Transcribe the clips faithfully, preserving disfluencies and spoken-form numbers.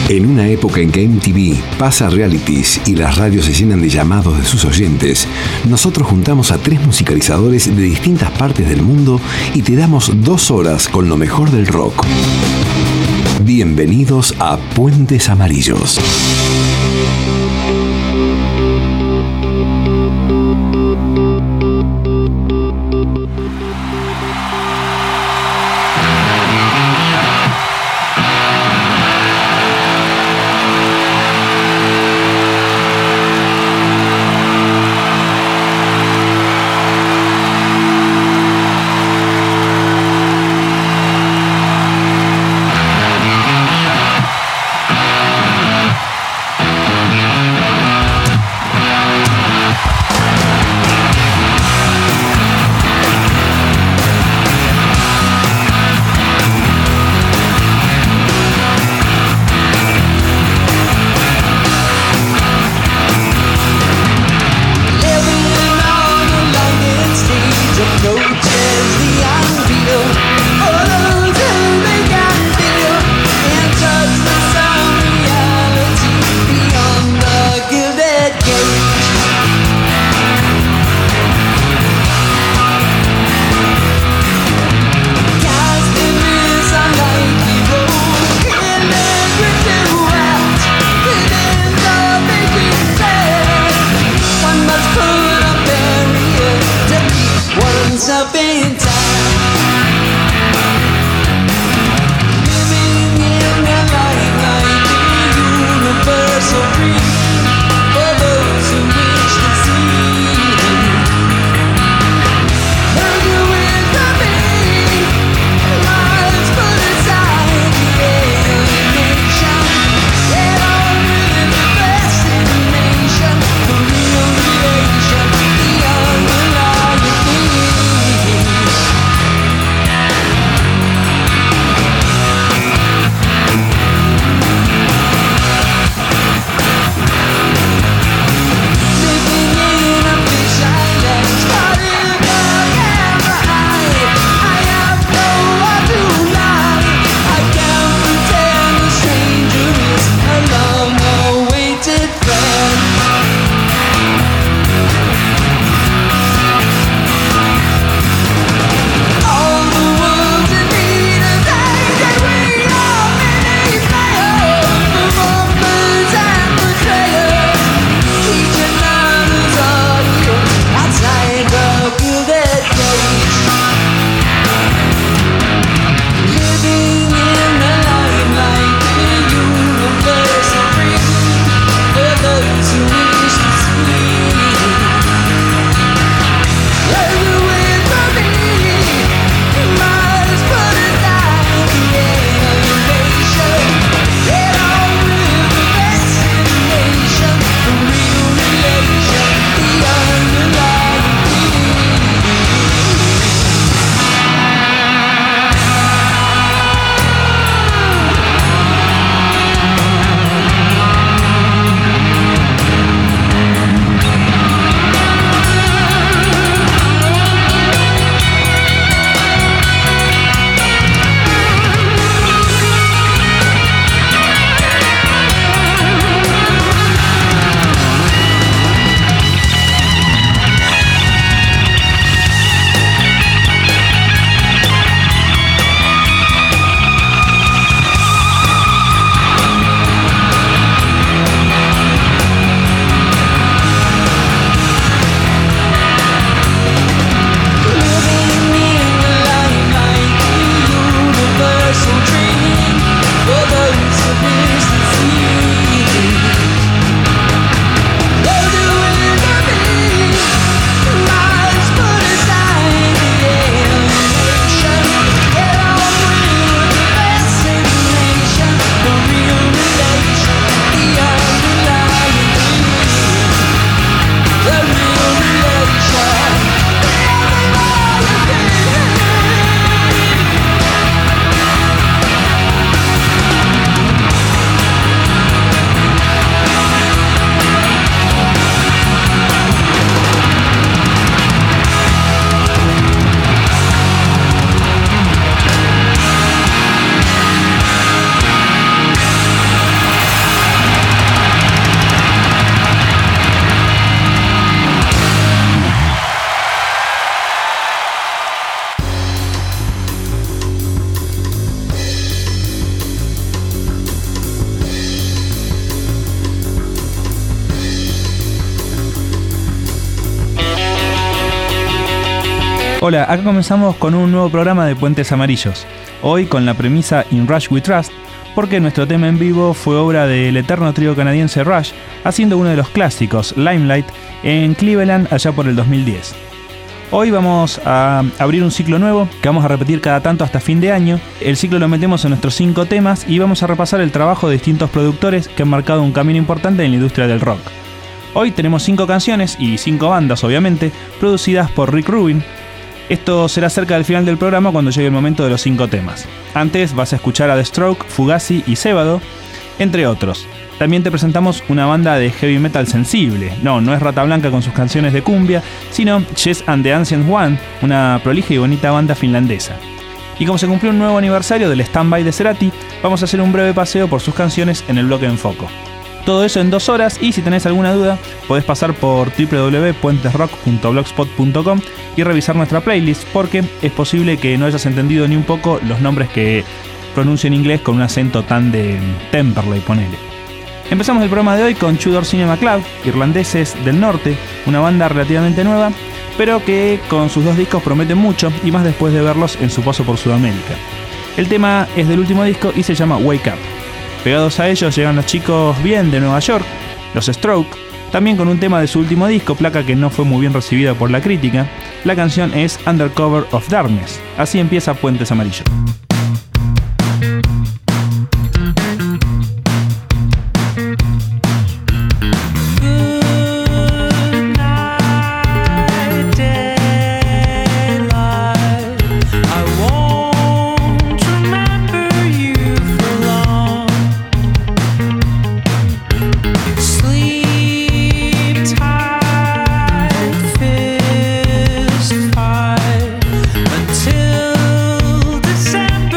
En una época en que M T V pasa realities y las radios se llenan de llamados de sus oyentes, nosotros juntamos a tres musicalizadores de distintas partes del mundo y te damos dos horas con lo mejor del rock. Bienvenidos a Puentes Amarillos. We'll be right back. Hola, acá comenzamos con un nuevo programa de Puentes Amarillos. Hoy con la premisa In Rush We Trust, porque nuestro tema en vivo fue obra del eterno trío canadiense Rush, haciendo uno de los clásicos, Limelight, en Cleveland allá por el dos mil diez. Hoy vamos a abrir un ciclo nuevo que vamos a repetir cada tanto hasta fin de año. El ciclo lo metemos en nuestros cinco temas y vamos a repasar el trabajo de distintos productores que han marcado un camino importante en la industria del rock. Hoy tenemos cinco canciones y cinco bandas, obviamente, producidas por Rick Rubin. Esto será cerca del final del programa cuando llegue el momento de los cinco temas. Antes vas a escuchar a The Stroke, Fugazi y Cébado, entre otros. También te presentamos una banda de heavy metal sensible. No, no es Rata Blanca con sus canciones de cumbia, sino Chess and the Ancient One, una prolija y bonita banda finlandesa. Y como se cumplió un nuevo aniversario del Stand-By de Cerati, vamos a hacer un breve paseo por sus canciones en el bloque en foco. Todo eso en dos horas, y si tenés alguna duda, podés pasar por w w w punto puentes rock punto blogspot punto com y revisar nuestra playlist, porque es posible que no hayas entendido ni un poco los nombres que pronuncio en inglés con un acento tan de Temperley, ponele. Empezamos el programa de hoy con Tudor Cinema Club, irlandeses del norte, una banda relativamente nueva, pero que con sus dos discos prometen mucho, y más después de verlos en su paso por Sudamérica. El tema es del último disco y se llama Wake Up. Pegados a ellos llegan los chicos bien de Nueva York, los Stroke, también con un tema de su último disco, placa que no fue muy bien recibida por la crítica. La canción es Under Cover of Darkness. Así empieza Puentes Amarillos. Till December.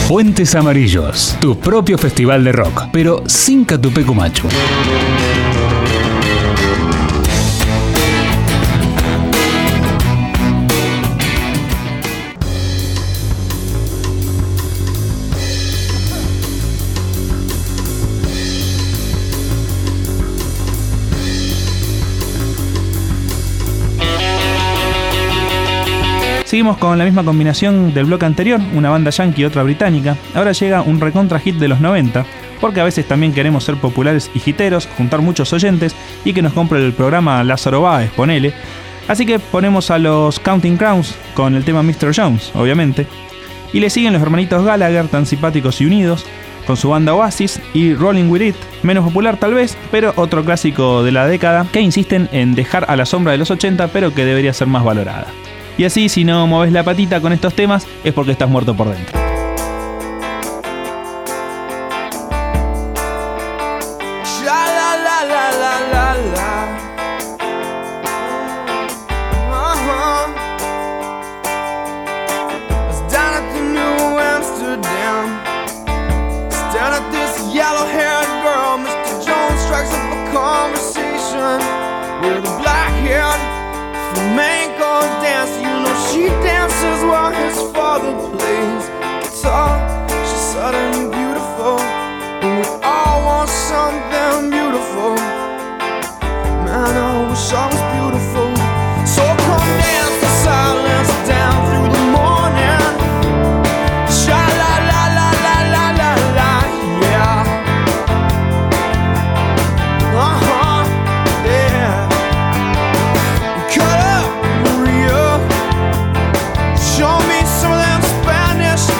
Puentes Amarillos, tu propio festival de rock, pero sin Catupecu Machu. Seguimos con la misma combinación del bloque anterior, una banda yankee y otra británica. Ahora llega un recontra hit de los noventa, porque a veces también queremos ser populares y hiteros, juntar muchos oyentes y que nos compre el programa Lázaro Báez, ponele. Así que ponemos a los Counting Crowns con el tema mister Jones, obviamente. Y le siguen los hermanitos Gallagher, tan simpáticos y unidos, con su banda Oasis y Rolling With It, menos popular tal vez, pero otro clásico de la década, que insisten en dejar a la sombra de los ochenta, pero que debería ser más valorada. Y así, si no moves la patita con estos temas, es porque estás muerto por dentro. She dances while his father plays guitar. She's suddenly beautiful, and we all want something beautiful. Man, I wish I was beautiful. So come dance the silence down through the morning. Sha la la la la la la la, yeah. Uh huh, yeah. Cut up, Maria. Show me some of them Spanish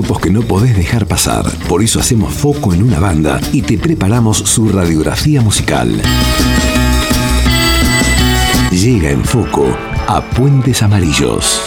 grupos que no podés dejar pasar. Por eso hacemos foco en una banda y te preparamos su radiografía musical. Llega en Foco a Puentes Amarillos.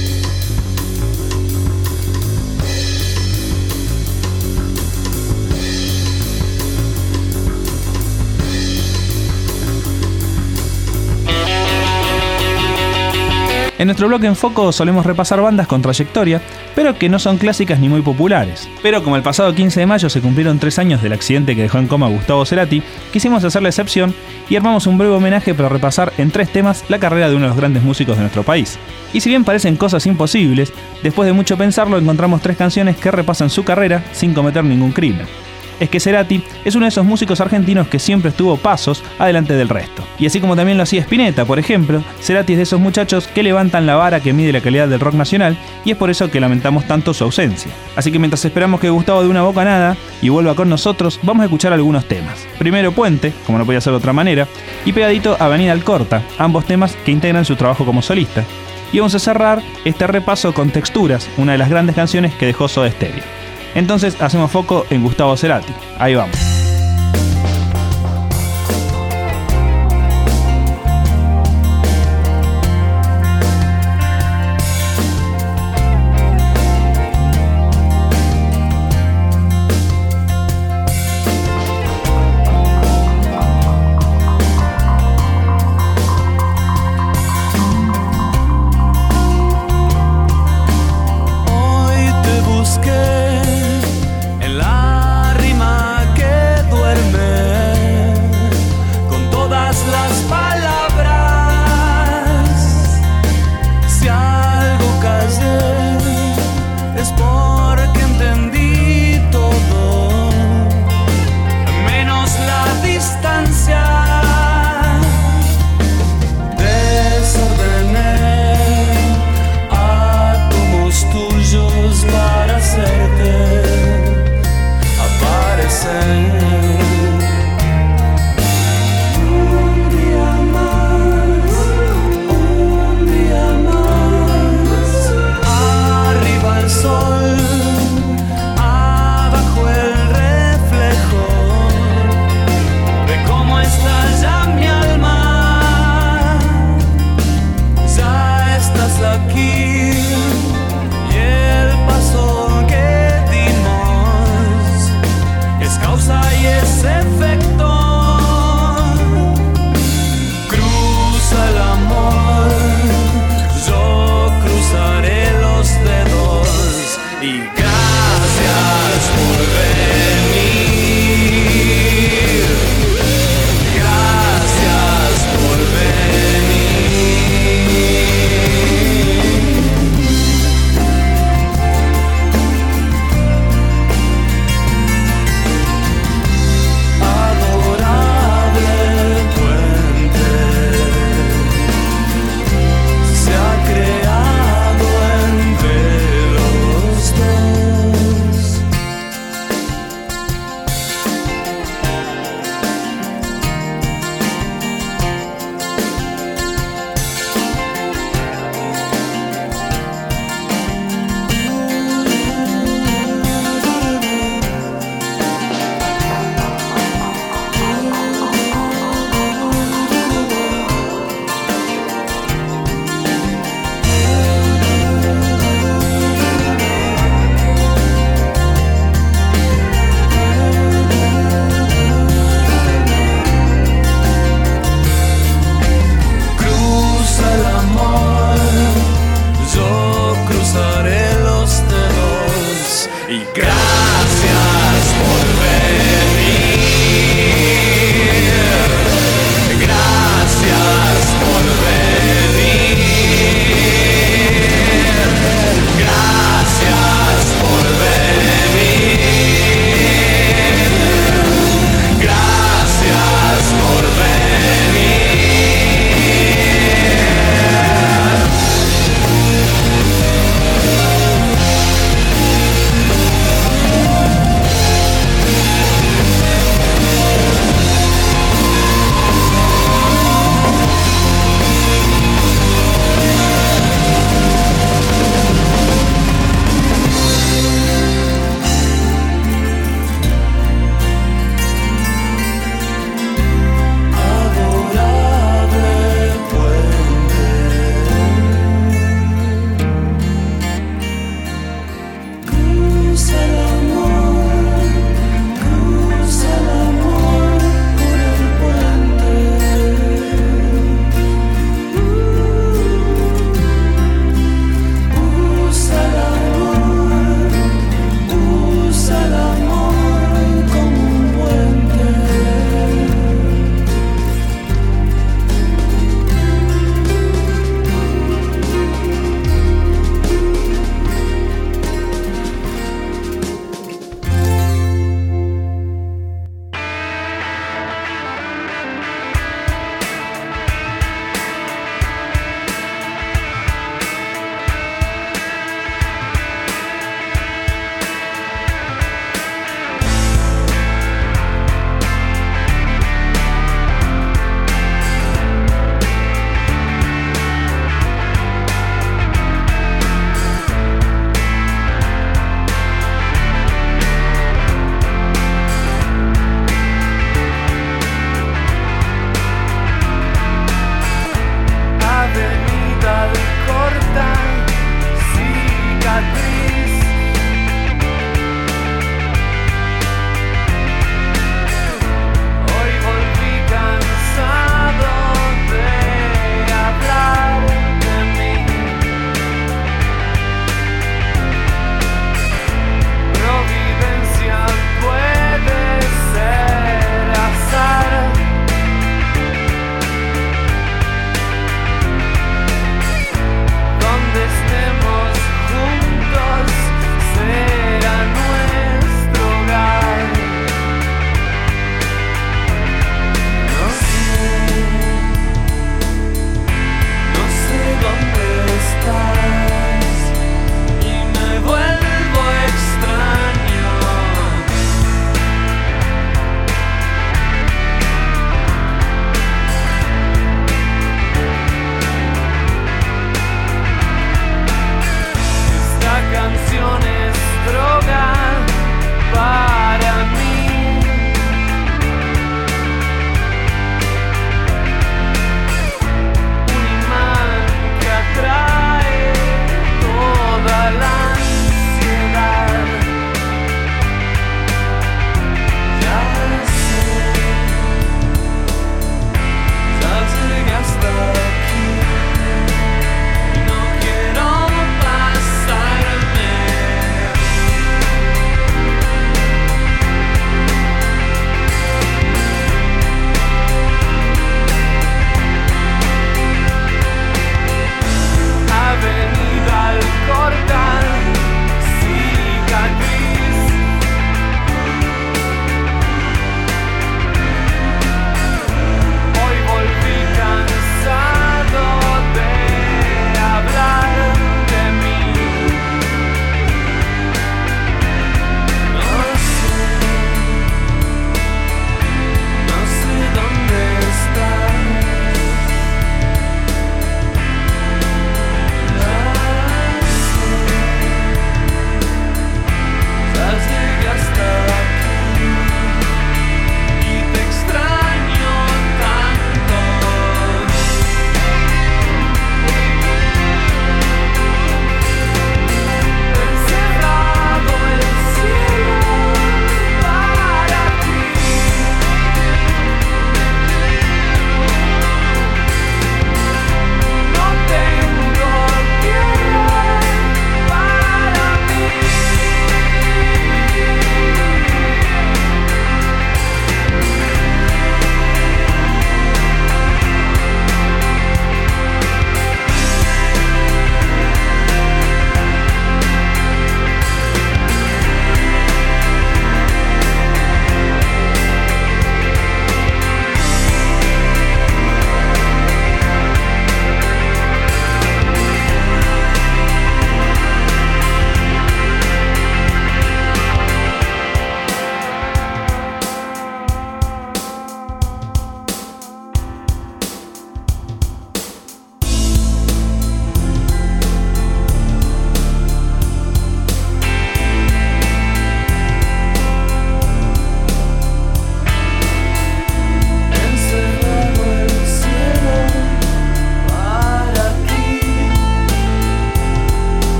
En nuestro bloque en Foco solemos repasar bandas con trayectoria, pero que no son clásicas ni muy populares. Pero como el pasado quince de mayo se cumplieron tres años del accidente que dejó en coma a Gustavo Cerati, quisimos hacer la excepción y armamos un breve homenaje para repasar en tres temas la carrera de uno de los grandes músicos de nuestro país. Y si bien parecen cosas imposibles, después de mucho pensarlo encontramos tres canciones que repasan su carrera sin cometer ningún crimen. Es que Cerati es uno de esos músicos argentinos que siempre estuvo pasos adelante del resto. Y así como también lo hacía Spinetta, por ejemplo, Cerati es de esos muchachos que levantan la vara que mide la calidad del rock nacional y es por eso que lamentamos tanto su ausencia. Así que mientras esperamos que Gustavo dé una bocanada y vuelva con nosotros, vamos a escuchar algunos temas. Primero Puente, como no podía ser de otra manera, y pegadito Avenida Alcorta, ambos temas que integran su trabajo como solista. Y vamos a cerrar este repaso con Texturas, una de las grandes canciones que dejó Soda Stereo. Entonces hacemos foco en Gustavo Cerati. Ahí vamos. Hoy te busqué en la rima que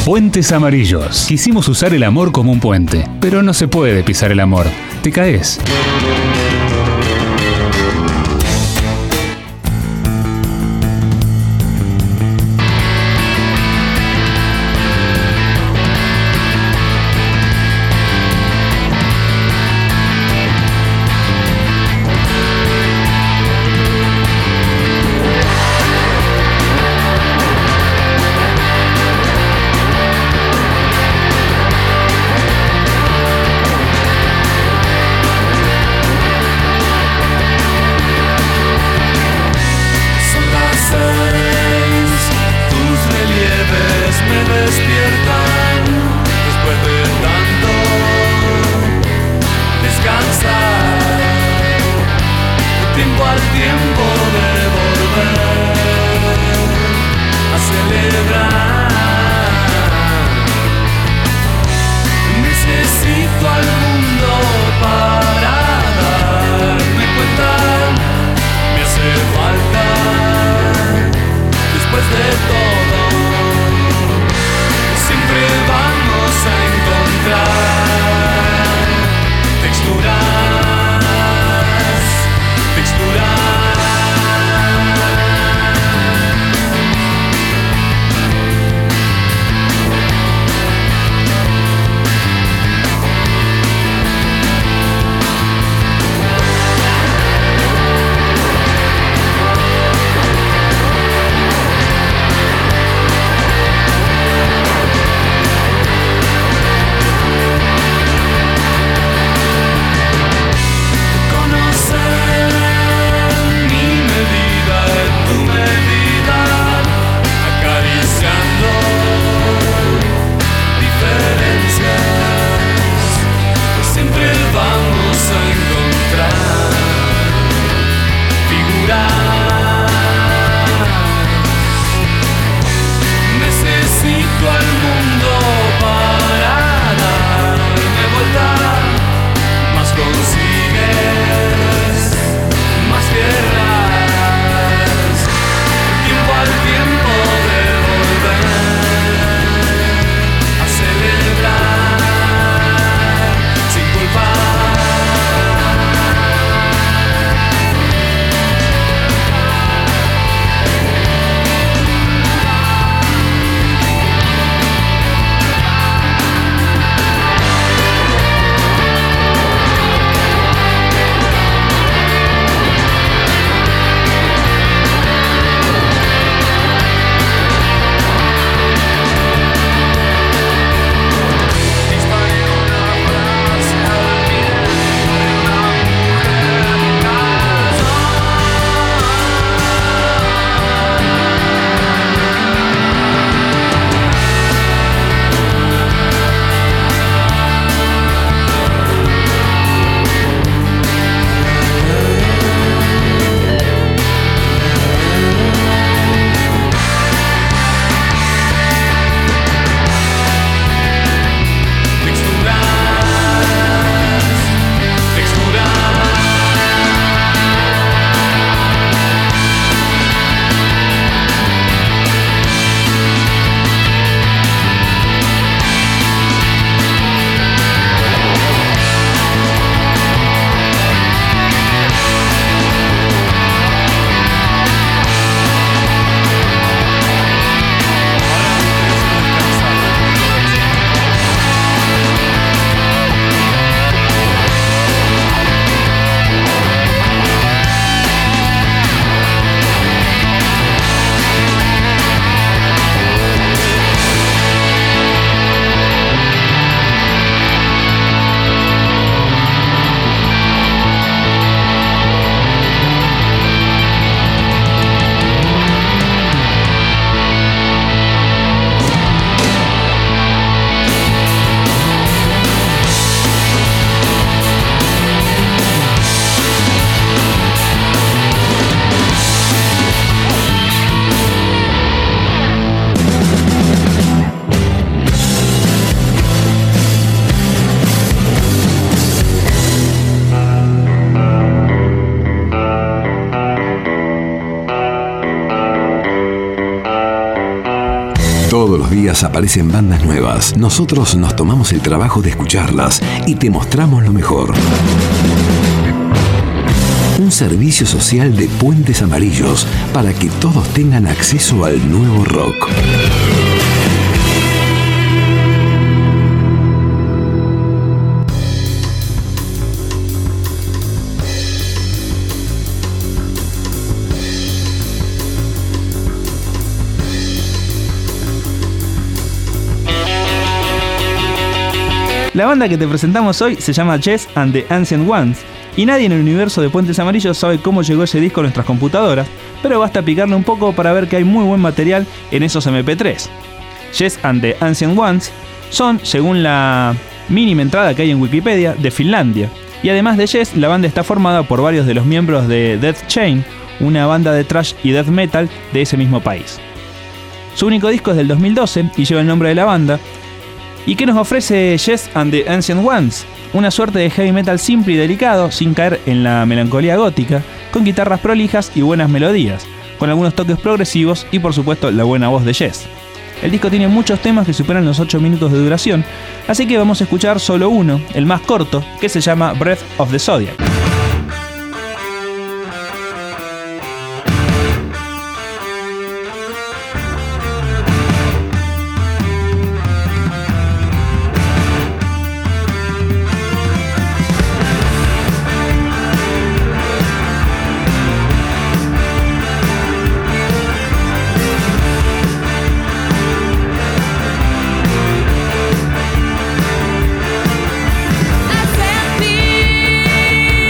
Puentes Amarillos. Quisimos usar el amor como un puente, pero no se puede pisar el amor. Te caes. días aparecen bandas nuevas. Nosotros nos tomamos el trabajo de escucharlas y te mostramos lo mejor. Un servicio social de Puentes Amarillos para que todos tengan acceso al nuevo rock. La banda que te presentamos hoy se llama Yes and the Ancient Ones, y nadie en el universo de Puentes Amarillos sabe cómo llegó ese disco a nuestras computadoras, pero basta picarle un poco para ver que hay muy buen material en esos eme pe tres. Yes and the Ancient Ones son, según la mínima entrada que hay en Wikipedia, de Finlandia, y además de Yes, la banda está formada por varios de los miembros de Death Chain, una banda de thrash y death metal de ese mismo país. Su único disco es del dos mil doce y lleva el nombre de la banda. ¿Y qué nos ofrece Yes and the Ancient Ones? Una suerte de heavy metal simple y delicado, sin caer en la melancolía gótica, con guitarras prolijas y buenas melodías, con algunos toques progresivos y por supuesto la buena voz de Yes. El disco tiene muchos temas que superan los ocho minutos de duración, así que vamos a escuchar solo uno, el más corto, que se llama Breath of the Zodiac. I said,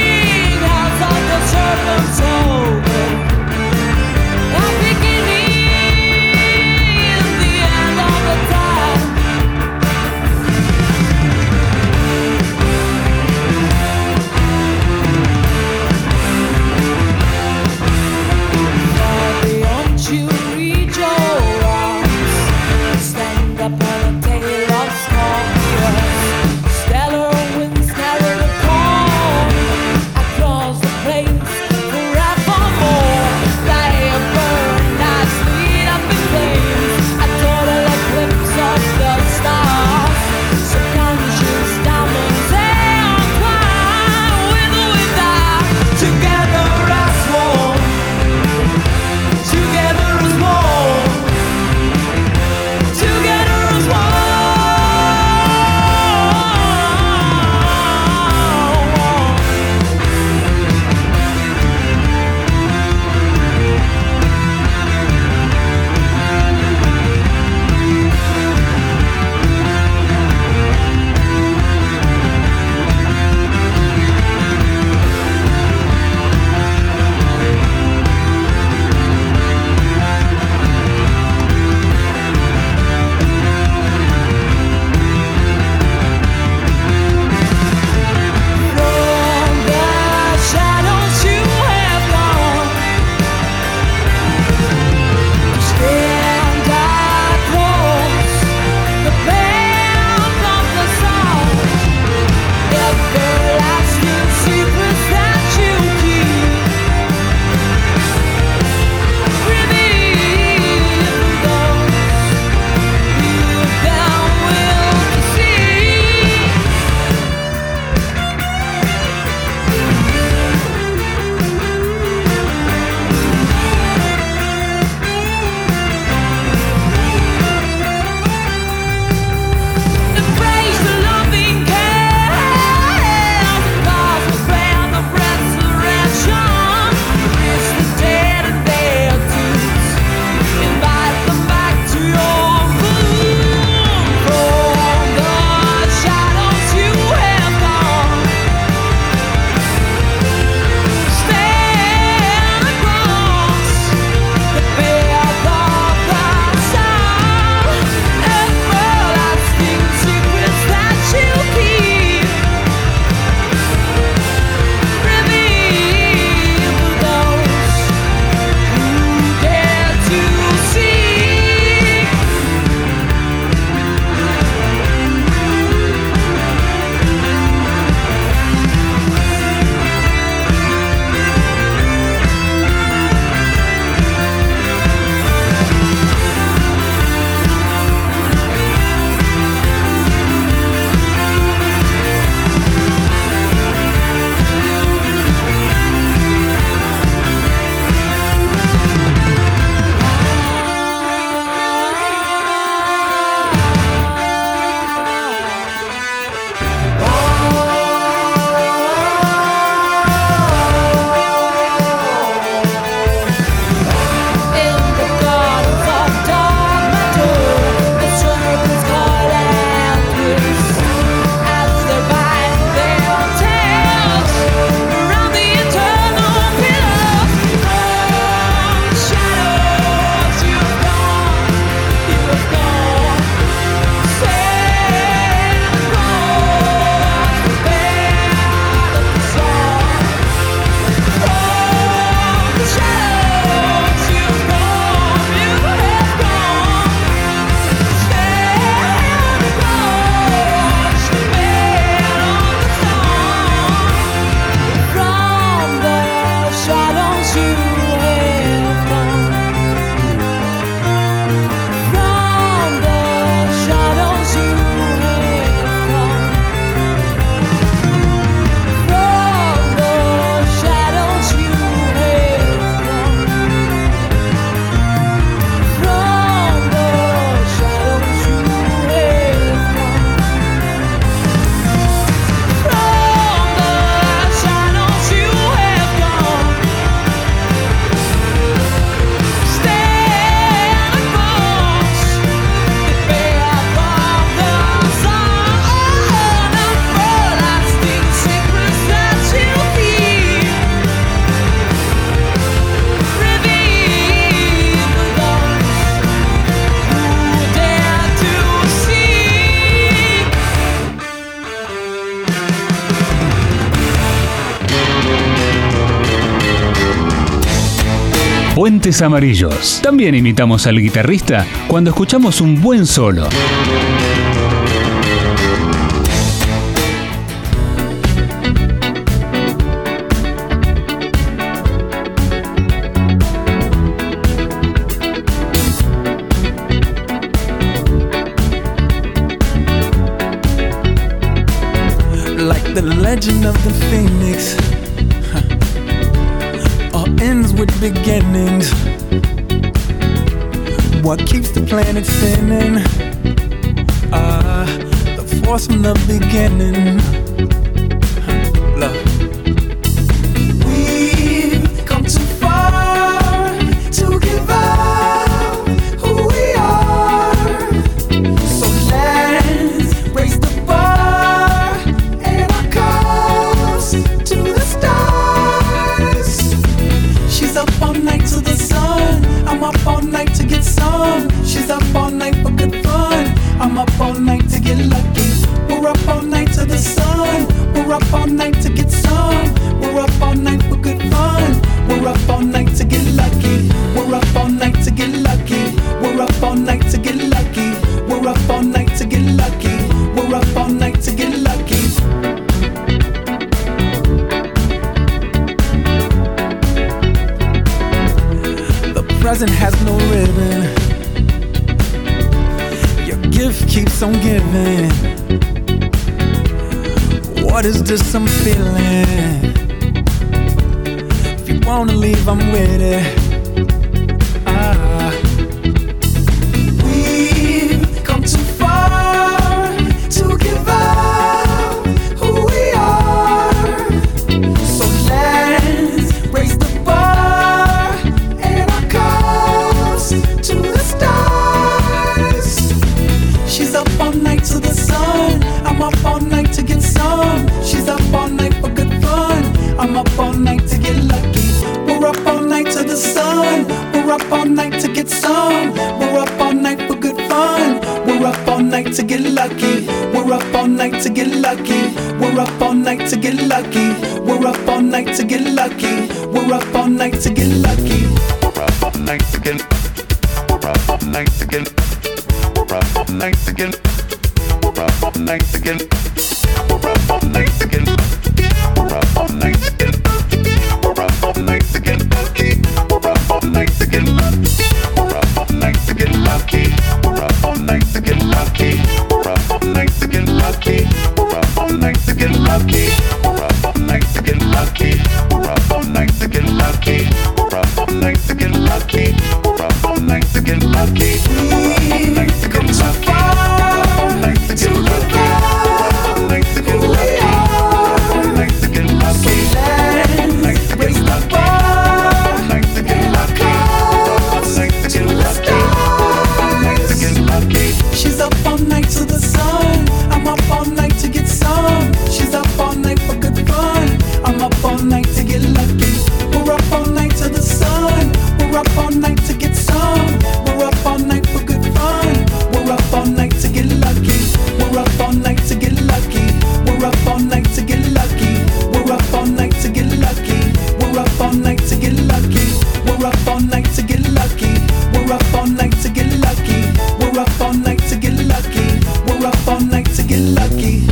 Puentes Amarillos. También imitamos al guitarrista cuando escuchamos un buen solo. Like the legend of the phoenix, huh. All ends with beginnings. What keeps the planet spinning? Ah, uh, the force from the beginning. Huh. Love. We've come too far to give up who we are. So let's raise the bar and our cups to the stars. She's up all night to the sun. I'm up all night to get some. She's up all night for good fun. I'm up all night to get lucky. We're up all night to the sun. We're up all night to get some. We're up all night for good fun. We're up all night to get lucky. We're up all night to get lucky. We're up all night to get lucky. We're up all night to get lucky. We're up all night to get lucky. The present has no ribbon. Your gift keeps on giving. What is this I'm feeling? If you wanna leave, I'm with it. Ah. We've come too far to give up who we are. So let's raise the bar and our cups to the stars. She's up all night to the sun. I'm up all night to get some. She's up all night for good fun. I'm up all night to get lucky. We're up all night to the sun. We're up all night to get some. We're up all night for good fun. We're up all night to get lucky. We're up all night to get lucky. We're up all night to get lucky. We're up all night to get lucky. We're up all night to get lucky. We're up all night to get. We're up all night to get. We're up all night to get. We're up all night to get. We're up all night to get. We're up all night to get. We're up all night to get. We're up all night to get. We're up all night to get lucky. We're up all night to get lucky. We're up all night to get lucky. We're up all night to get lucky. We're up all night to get lucky. We're up all night to get lucky. We're up all night to get lucky. We're up all night to get lucky. We're up all night to get lucky. We're up all night to get lucky. We're up all night to get lucky. We're up all night to get lucky. We're up all night to get lucky. We're up all night to get lucky. We're up all night to get lucky. We're up all night to get lucky. She's up all night to the sun. I'm up all night to get some. She's up all night for good fun. I'm up all night to get lucky. We're up all night to the sun. We're up all night to get some. We're up all night for good fun. We're up all night to get lucky. We're up all night to get lucky. We're up all night to get lucky. We're up all night to get lucky. We're up all night to get lucky. We're up all night to get lucky. We're up all night to get lucky. We're up all night to get lucky. We're up all night to get lucky.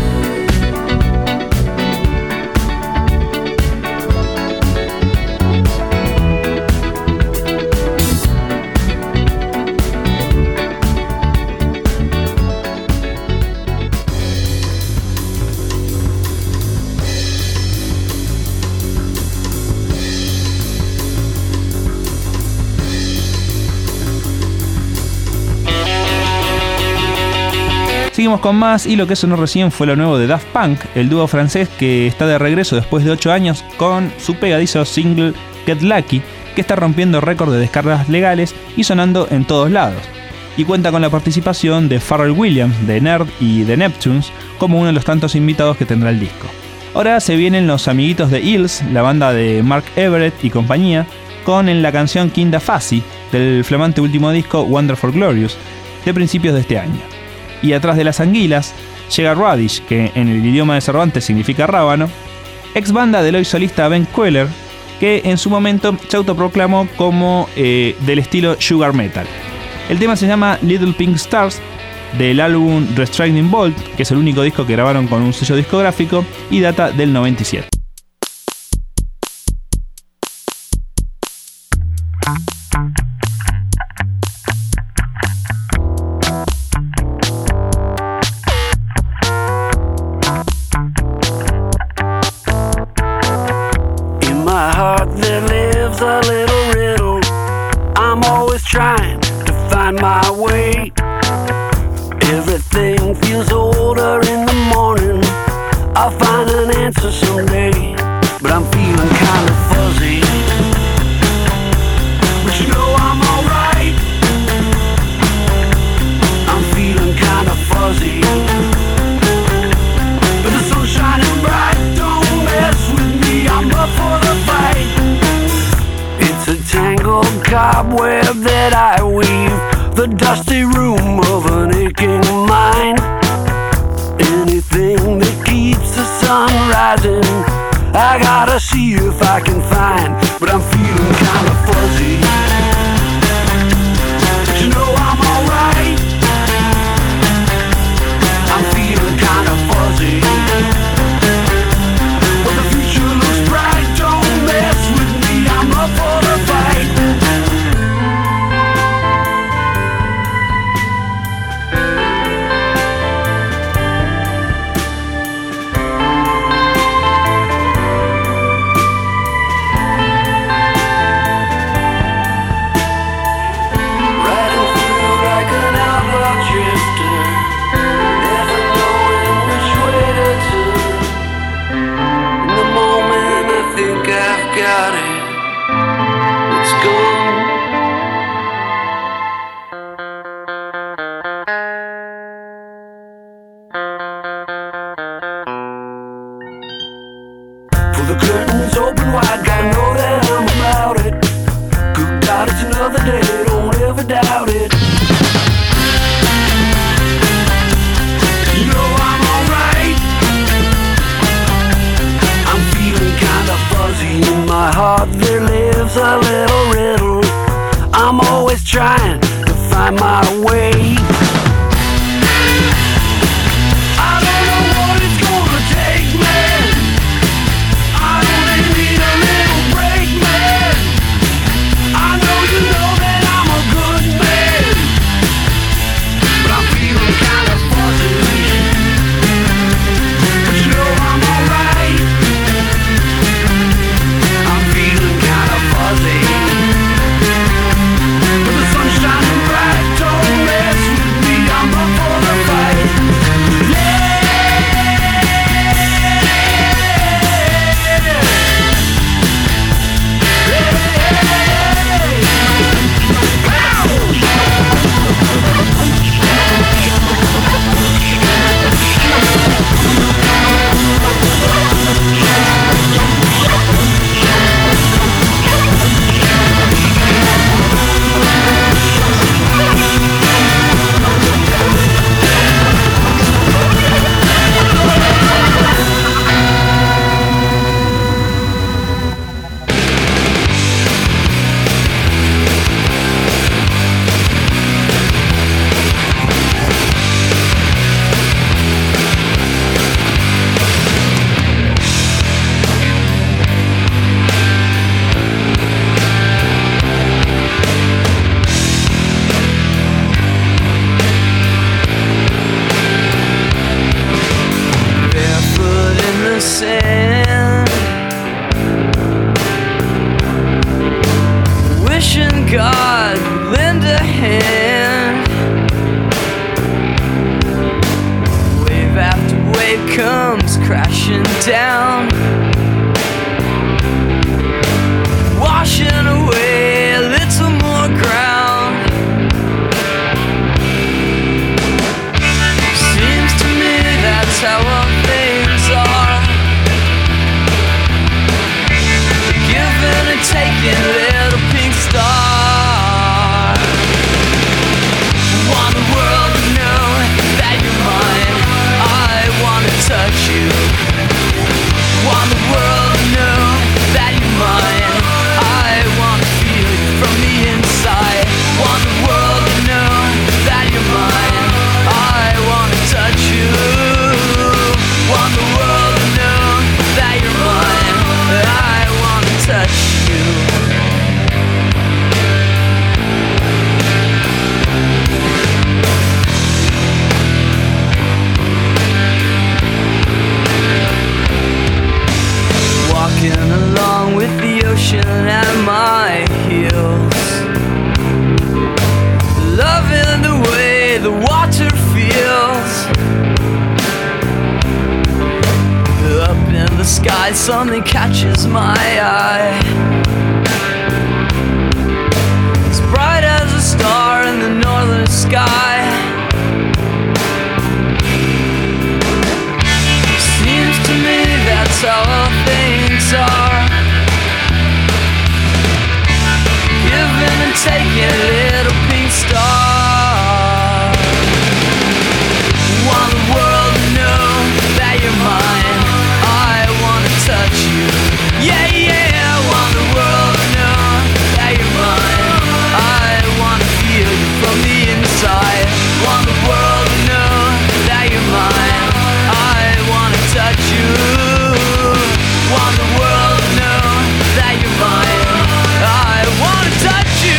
Seguimos con más, y lo que sonó recién fue lo nuevo de Daft Punk, el dúo francés que está de regreso después de ocho años con su pegadizo single Get Lucky, que está rompiendo récord de descargas legales y sonando en todos lados. Y cuenta con la participación de Pharrell Williams, de Nerd y de Neptunes, como uno de los tantos invitados que tendrá el disco. Ahora se vienen los amiguitos de Hills, la banda de Mark Everett y compañía, con en la canción Kinda Fuzzy, del flamante último disco Wonderful Glorious, de principios de este año. Y atrás de las anguilas llega Radish, que en el idioma de Cervantes significa rábano, ex banda del hoy solista Ben Queller, que en su momento se autoproclamó como eh, del estilo Sugar Metal. El tema se llama Little Pink Stars, del álbum Restraining Bolt, que es el único disco que grabaron con un sello discográfico, y data del noventa y siete. In my heart there lives a little riddle. I'm always trying to find my way. Everything feels older in the morning. I'll find an answer someday, but I'm feeling kind of fuzzy. But you know I'm alright. I'm feeling kind of fuzzy. But the sun's shining bright, don't mess with me, I'm up for the fight. It's a tangled cobweb that I weave, the dusty room of an aching mind. Anything that keeps the sun rising, I gotta see if I can find. But I'm feeling kinda fuzzy. But you know I'm alright. I'm feeling kinda fuzzy. But the future looks bright, don't mess with me, I'm up for the fight. Got it, it's gone. For the curtains open wide, gotta know that I'm about it. Cooked out, it's another day, don't ever doubt it. You know I'm alright. I'm feeling kinda fuzzy. In my heart there lives a little riddle. I'm always trying to find my way. I don't know what it's gonna take, man. I only need a little break, man. I know you know that I'm a good man, but I'm feeling kinda fuzzy. But you know I'm alright. I'm feeling kinda fuzzy. But the sun's shining bright, don't mess with me, I'm up for the fight. crashing down, washing away a little more ground. Seems to me that's how all things are, giving and taking, little pink star. Want the world to know that you're mine. I wanna touch you, sky, something catches my eye. It's bright as a star in the northern sky. Seems to me that's how all things are. Giving and taking, little pink star. Want the world to know that you're mine. I wanna touch you. Yeah, yeah, I want the world to know that you're mine. I wanna feel you from the inside. Want the world to know that you're mine. I wanna touch you. Want the world to know that you're mine. I wanna touch you.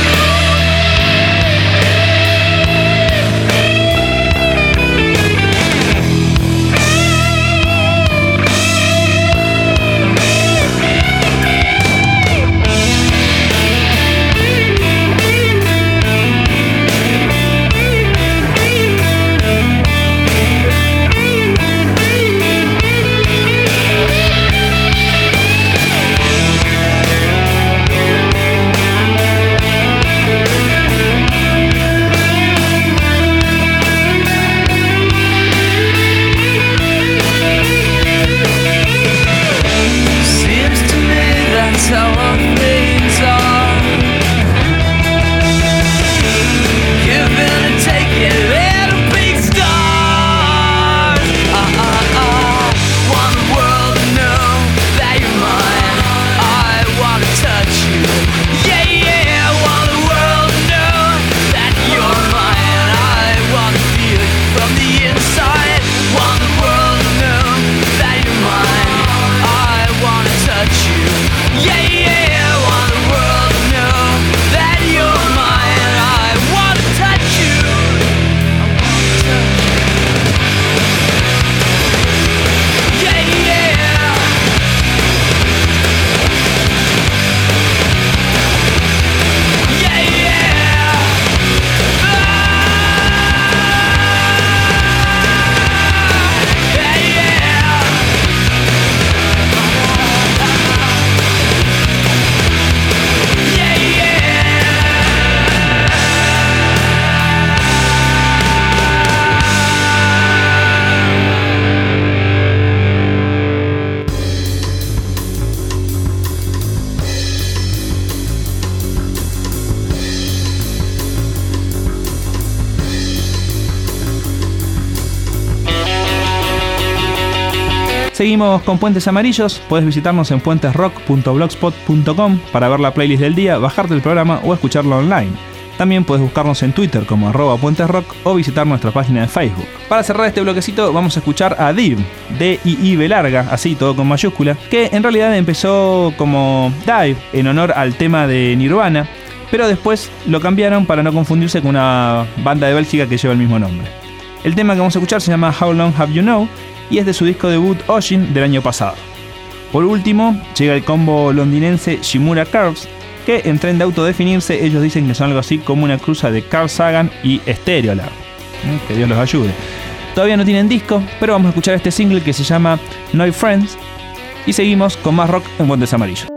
Seguimos con Puentes Amarillos. Puedes visitarnos en puentes rock punto blogspot punto com para ver la playlist del día, bajarte el programa o escucharlo online. También puedes buscarnos en Twitter como arroba puentesrock o visitar nuestra página de Facebook. Para cerrar este bloquecito vamos a escuchar a Div, D I I B larga, así todo con mayúscula, que en realidad empezó como Dive en honor al tema de Nirvana, pero después lo cambiaron para no confundirse con una banda de Bélgica que lleva el mismo nombre. El tema que vamos a escuchar se llama How Long Have You Know y es de su disco debut Ocean del año pasado. Por último, llega el combo londinense Shimura Curves, que en tren de autodefinirse ellos dicen que son algo así como una cruza de Carl Sagan y Stereolab. Que Dios los ayude. Todavía no tienen disco, pero vamos a escuchar este single que se llama No Friends y seguimos con más rock en Puentes Amarillos.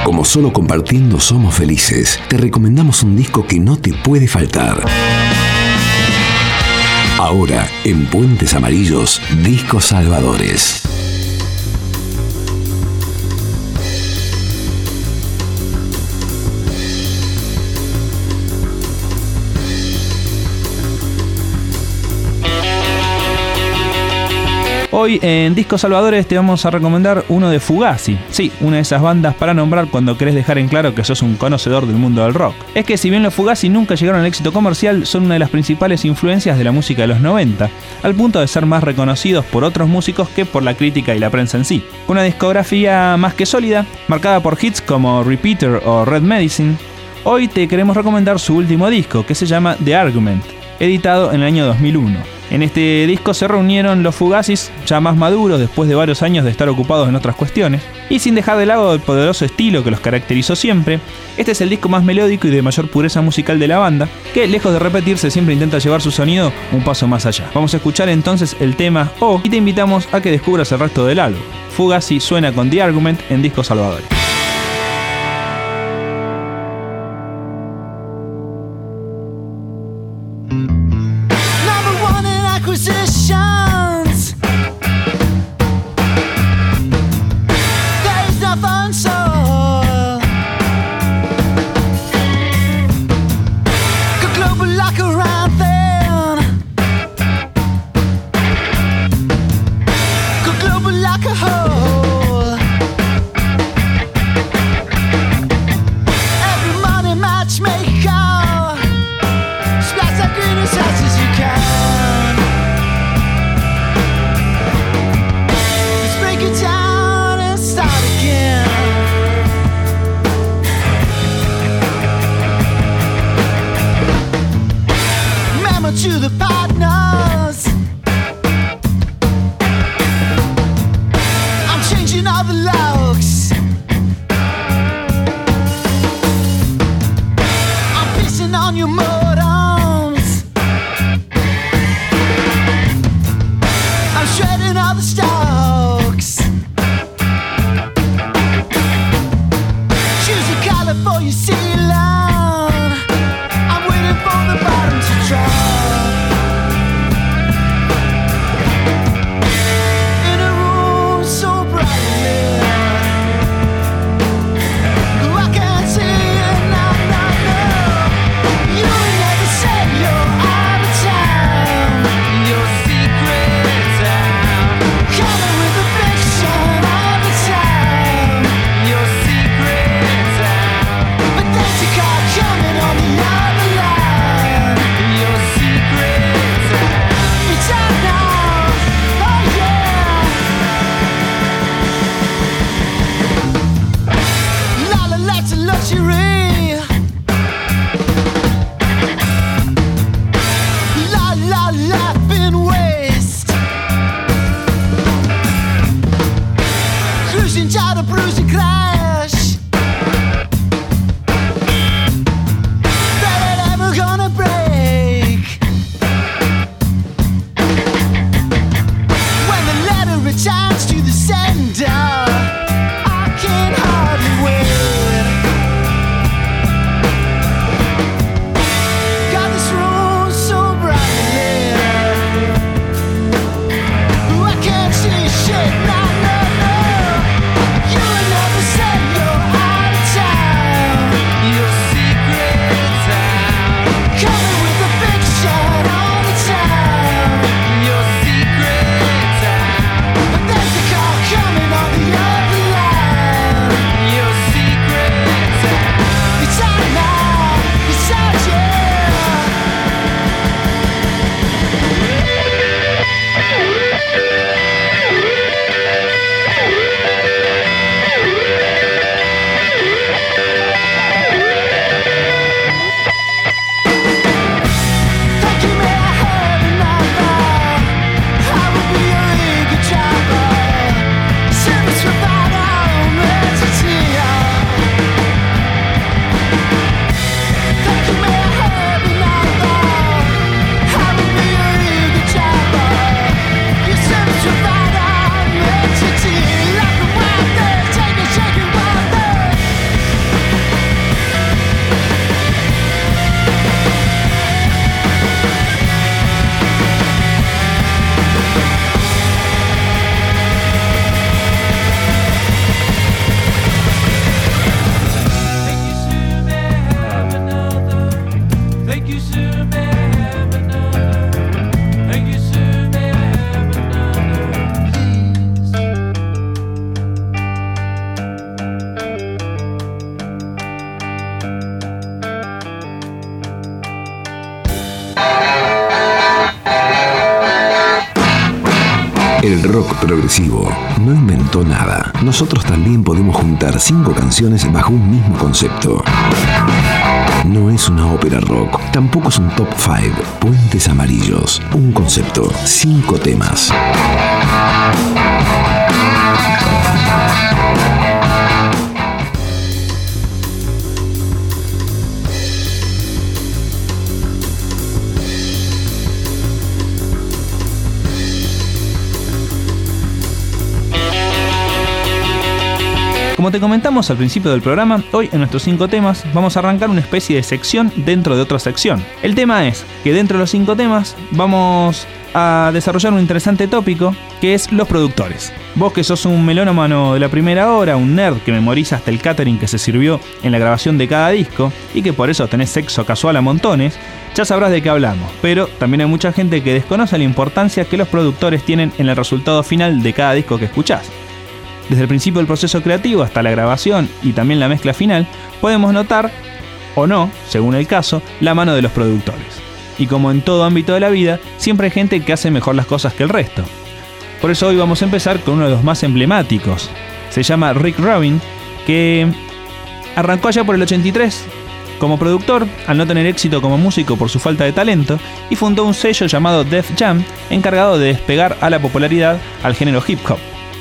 Como solo compartiendo somos felices, te recomendamos un disco que no te puede faltar. Ahora, en Puentes Amarillos, Discos Salvadores. Hoy en Discos Salvadores te vamos a recomendar uno de Fugazi. Sí, una de esas bandas para nombrar cuando querés dejar en claro que sos un conocedor del mundo del rock. Es que si bien los Fugazi nunca llegaron al éxito comercial, son una de las principales influencias de la música de los noventa, al punto de ser más reconocidos por otros músicos que por la crítica y la prensa en sí. Una discografía más que sólida, marcada por hits como Repeater o Red Medicine. Hoy te queremos recomendar su último disco, que se llama The Argument, editado en el año dos mil uno. En este disco se reunieron los Fugazis, ya más maduros después de varios años de estar ocupados en otras cuestiones, y sin dejar de lado el poderoso estilo que los caracterizó siempre. Este es el disco más melódico y de mayor pureza musical de la banda, que lejos de repetirse siempre intenta llevar su sonido un paso más allá. Vamos a escuchar entonces el tema O y te invitamos a que descubras el resto del álbum. Fugazi suena con The Argument en Discos Salvadores. Acquisitions. There's nothing sold. Go global like around then. Go global like a whole. Every money matchmaker. Splash that green as fast as you can. To the partners, I'm changing all the locks. I'm pissing on your modems. I'm shredding all the stocks. Choose a color for your ceiling. I'm waiting for the bottom to drop. Shit, no, no, no. You will never say El rock progresivo no inventó nada. Nosotros también podemos juntar cinco canciones bajo un mismo concepto. No es una ópera rock, tampoco es un top cinco. Puentes Amarillos, un concepto, cinco temas. Como te comentamos al principio del programa, hoy en nuestros cinco temas vamos a arrancar una especie de sección dentro de otra sección. El tema es que dentro de los cinco temas vamos a desarrollar un interesante tópico que es los productores. Vos que sos un melómano de la primera hora, un nerd que memoriza hasta el catering que se sirvió en la grabación de cada disco y que por eso tenés sexo casual a montones, ya sabrás de qué hablamos. Pero también hay mucha gente que desconoce la importancia que los productores tienen en el resultado final de cada disco que escuchás. Desde el principio del proceso creativo hasta la grabación y también la mezcla final, podemos notar, o no, según el caso, la mano de los productores. Y como en todo ámbito de la vida, siempre hay gente que hace mejor las cosas que el resto. Por eso hoy vamos a empezar con uno de los más emblemáticos. Se llama Rick Rubin, que arrancó allá por el ochenta y tres como productor, al no tener éxito como músico por su falta de talento, y fundó un sello llamado Def Jam, encargado de despegar a la popularidad al género hip hop.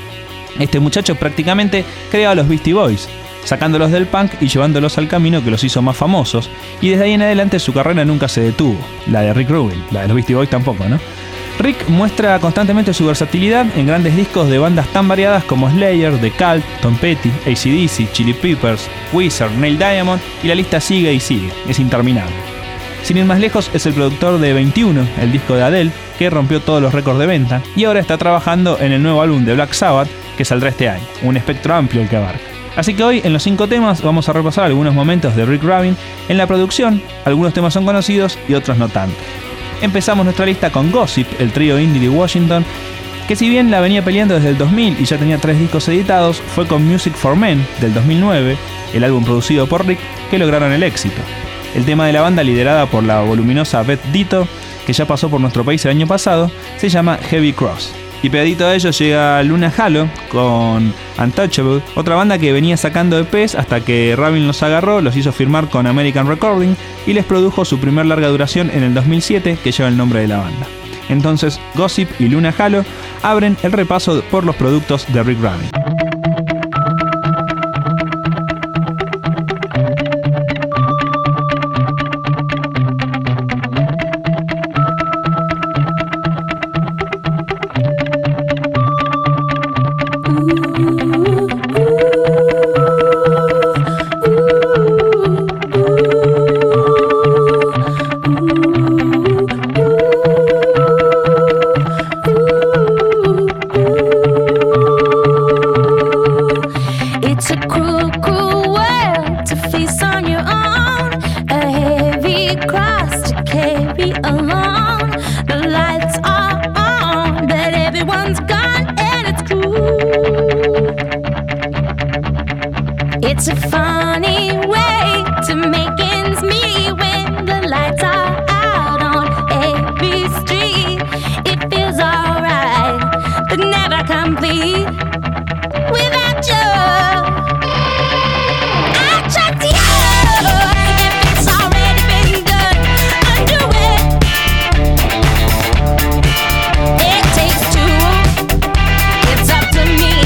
Este muchacho prácticamente creó a los Beastie Boys, sacándolos del punk y llevándolos al camino que los hizo más famosos, y desde ahí en adelante su carrera nunca se detuvo. La de Rick Rubin, la de los Beastie Boys tampoco, ¿no? Rick muestra constantemente su versatilidad en grandes discos de bandas tan variadas como Slayer, The Cult, Tom Petty, A C D C, Chili Peppers, Weezer, Neil Diamond, y la lista sigue y sigue, es interminable. Sin ir más lejos, es el productor de veintiuno, el disco de Adele, que rompió todos los récords de venta, y ahora está trabajando en el nuevo álbum de Black Sabbath, que saldrá este año, un espectro amplio el que abarca. Así que hoy en los cinco temas vamos a repasar algunos momentos de Rick Rubin en la producción. Algunos temas son conocidos y otros no tanto. Empezamos nuestra lista con Gossip, el trío indie de Washington, que si bien la venía peleando desde el dos mil y ya tenía tres discos editados, fue con Music for Men del dos mil nueve, el álbum producido por Rick, que lograron el éxito. El tema de la banda, liderada por la voluminosa Beth Ditto, que ya pasó por nuestro país el año pasado, se llama Heavy Cross. Y pegadito a ellos llega Luna Halo con Untouchable, otra banda que venía sacando E Pes hasta que Rubin los agarró, los hizo firmar con American Recording y les produjo su primer larga duración en el dos mil siete, que lleva el nombre de la banda. Entonces Gossip y Luna Halo abren el repaso por los productos de Rick Rubin.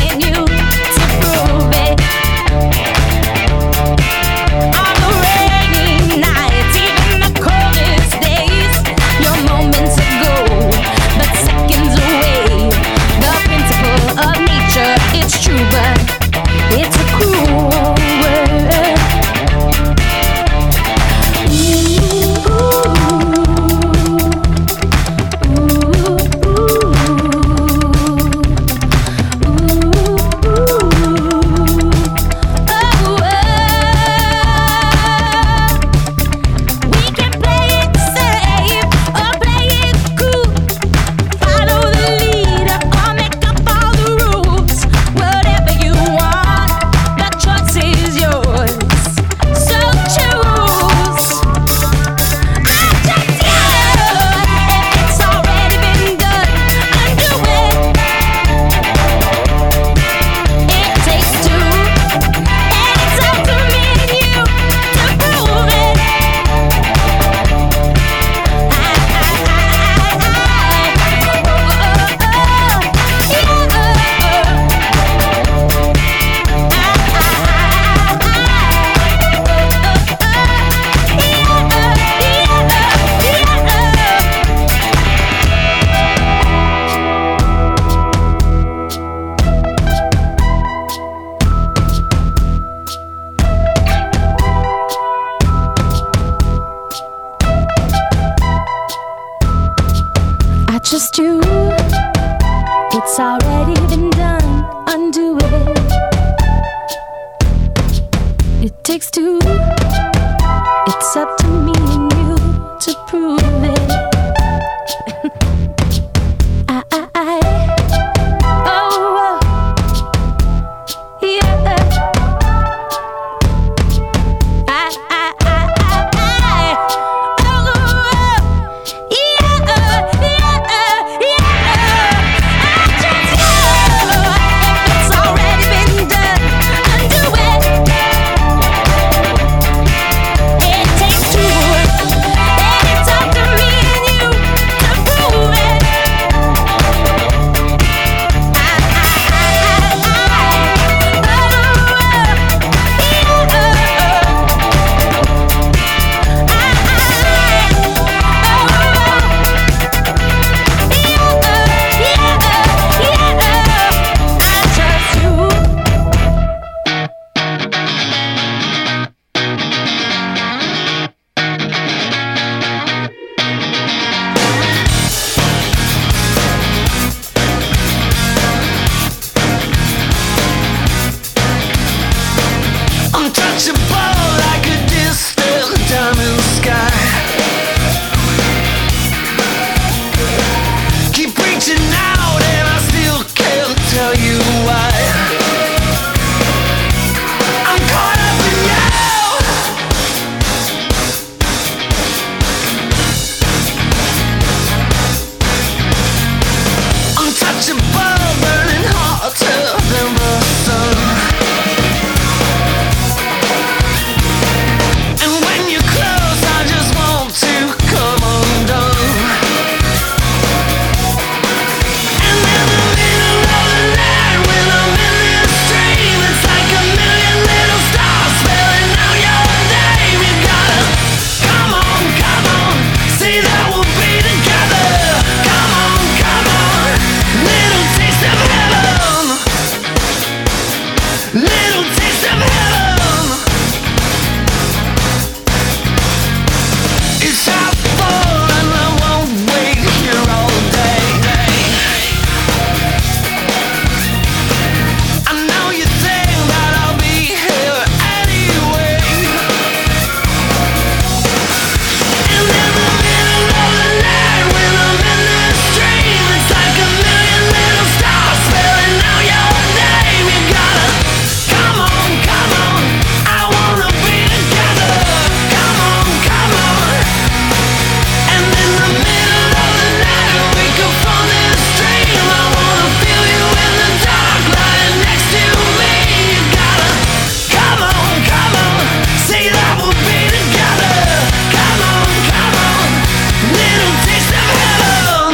On the radio trust you. It's already been done. Undo it. It takes two. It's up to me and you to prove it. I, I, I, oh, oh, yeah. I, I, I, I, I, oh, oh, yeah, yeah, yeah. I trust you. It's already been done. Undo it. It takes two. And it's up to me and you to prove it. I, I, I, I, oh, Untouchable like a distant diamond sky. Keep reaching out and I still can't tell you why. I'm caught up in you. Untouchable, burning hotter than the sun. And when you're close, I just want to come undone. And in the middle of the night, when I'm in this dream, it's like a million little stars spelling out your name. You gotta come on, come on, say that we'll be together. Come on, come on, little taste of heaven. Little taste of heaven. It's our fault and I won't wait here all day. I know you think that I'll be here anyway. And in the middle of the night when I'm in this dream, it's like a million little stars spelling out your name. You gotta come on, come on, I wanna be together. Come on, come on. And in the middle of the night, wake up from this dream. I wanna feel you in the dark, lying next to me. You gotta come on, come on, say that we'll be together. Come on, come on, little taste of heaven.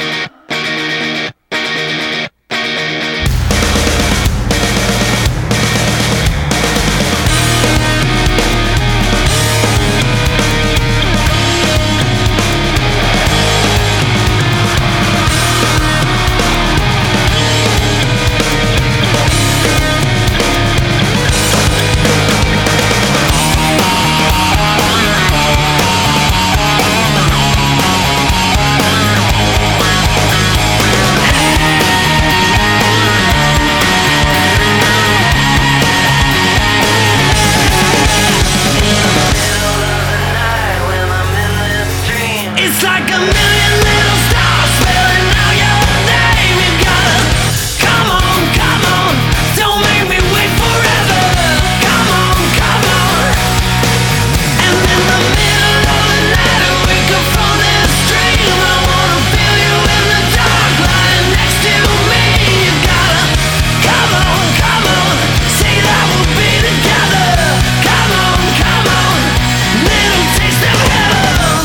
It's like a million little stars spelling out your name. You gotta come on, come on, don't make me wait forever. Come on, come on. And in the middle of the night, I wake up from this dream. I wanna feel you in the dark, lying next to me. You gotta come on, come on, say that we'll be together. Come on, come on, little taste of heaven.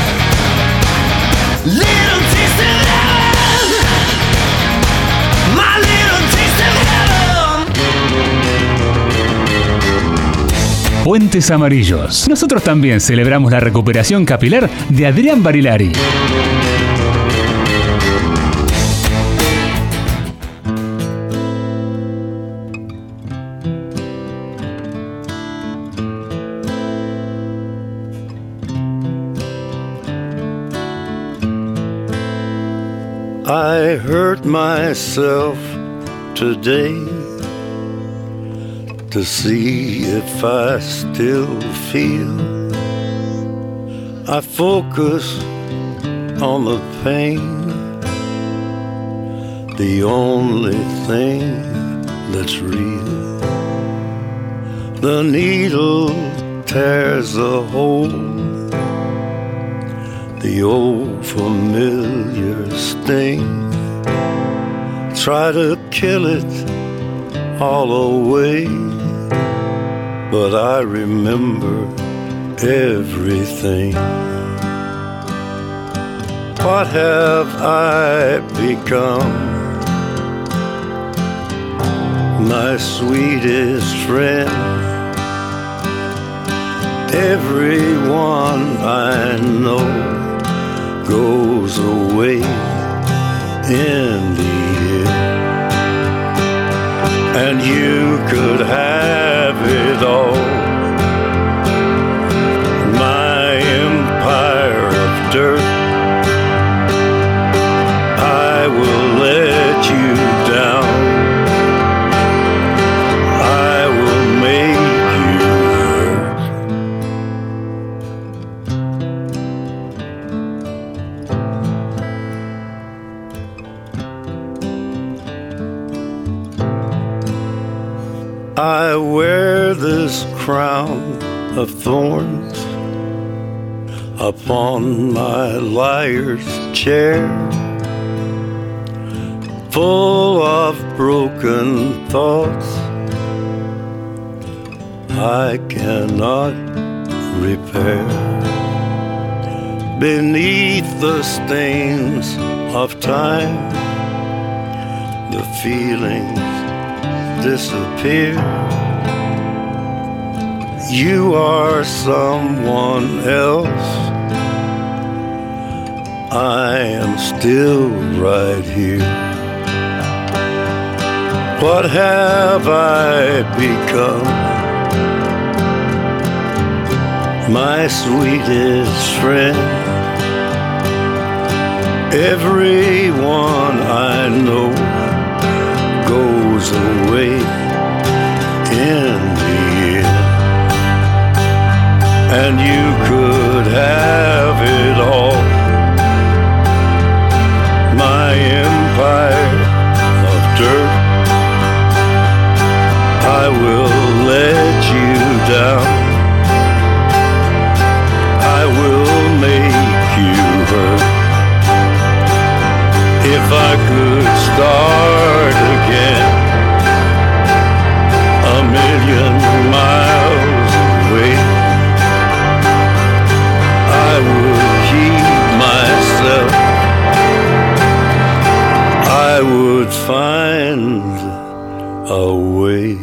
Little taste of heaven. My little taste of heaven. Puentes Amarillos. Nosotros también celebramos la recuperación capilar de Adrián Barilari. I hurt myself today to see if I still feel. I focus on the pain, the only thing that's real. The needle tears a hole, the old familiar sting. Try to kill it all away, but I remember everything. What have I become? My sweetest friend. Everyone I know goes away in the end, and you could have it all. My empire of dirt, I will let you down. I will make you hurt. I wear this crown of thorns upon my liar's chair, full of broken thoughts I cannot repair. Beneath the stains of time, the feelings disappear. You are someone else, I am still right here. What have I become? My sweetest friend. Everyone I know goes away in the end, and you could have it all. My empire of dirt, I will let you down. I will make you hurt. If I could start again, a million miles away, I would keep myself. I would find a way.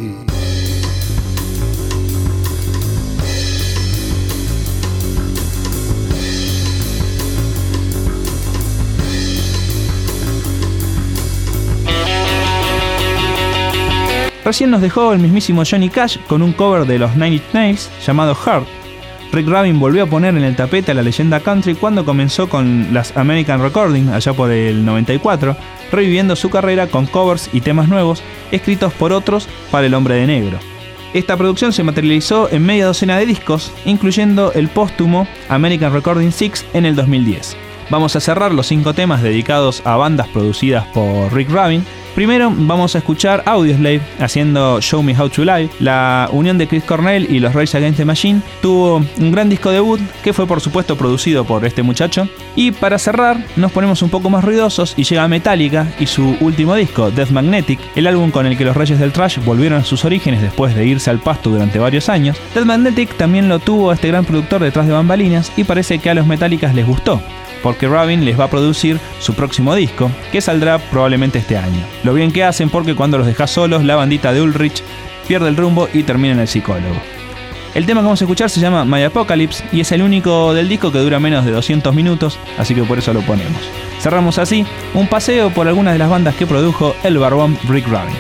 Recién nos dejó el mismísimo Johnny Cash con un cover de los Nine Inch Nails llamado Heart. Rick Rubin volvió a poner en el tapete a la leyenda country cuando comenzó con las American Recording allá por el noventa y cuatro, reviviendo su carrera con covers y temas nuevos escritos por otros para el hombre de negro. Esta producción se materializó en media docena de discos, incluyendo el póstumo American Recording seis en el dos mil diez. Vamos a cerrar los cinco temas dedicados a bandas producidas por Rick Rubin. Primero vamos a escuchar Audioslave haciendo Show Me How to Lie. La unión de Chris Cornell y los Rage Against the Machine tuvo un gran disco debut que fue por supuesto producido por este muchacho. Y para cerrar nos ponemos un poco más ruidosos y llega Metallica y su último disco, Death Magnetic, el álbum con el que los Reyes del Thrash volvieron a sus orígenes después de irse al pasto durante varios años. Death Magnetic también lo tuvo este gran productor detrás de bambalinas y parece que a los Metallicas les gustó, porque Rubin les va a producir su próximo disco, que saldrá probablemente este año. Lo bien que hacen, porque cuando los dejas solos, la bandita de Ulrich pierde el rumbo y termina en el psicólogo. El tema que vamos a escuchar se llama My Apocalypse y es el único del disco que dura menos de doscientos minutos, así que por eso lo ponemos. Cerramos así un paseo por algunas de las bandas que produjo el barbón Rick Rubin.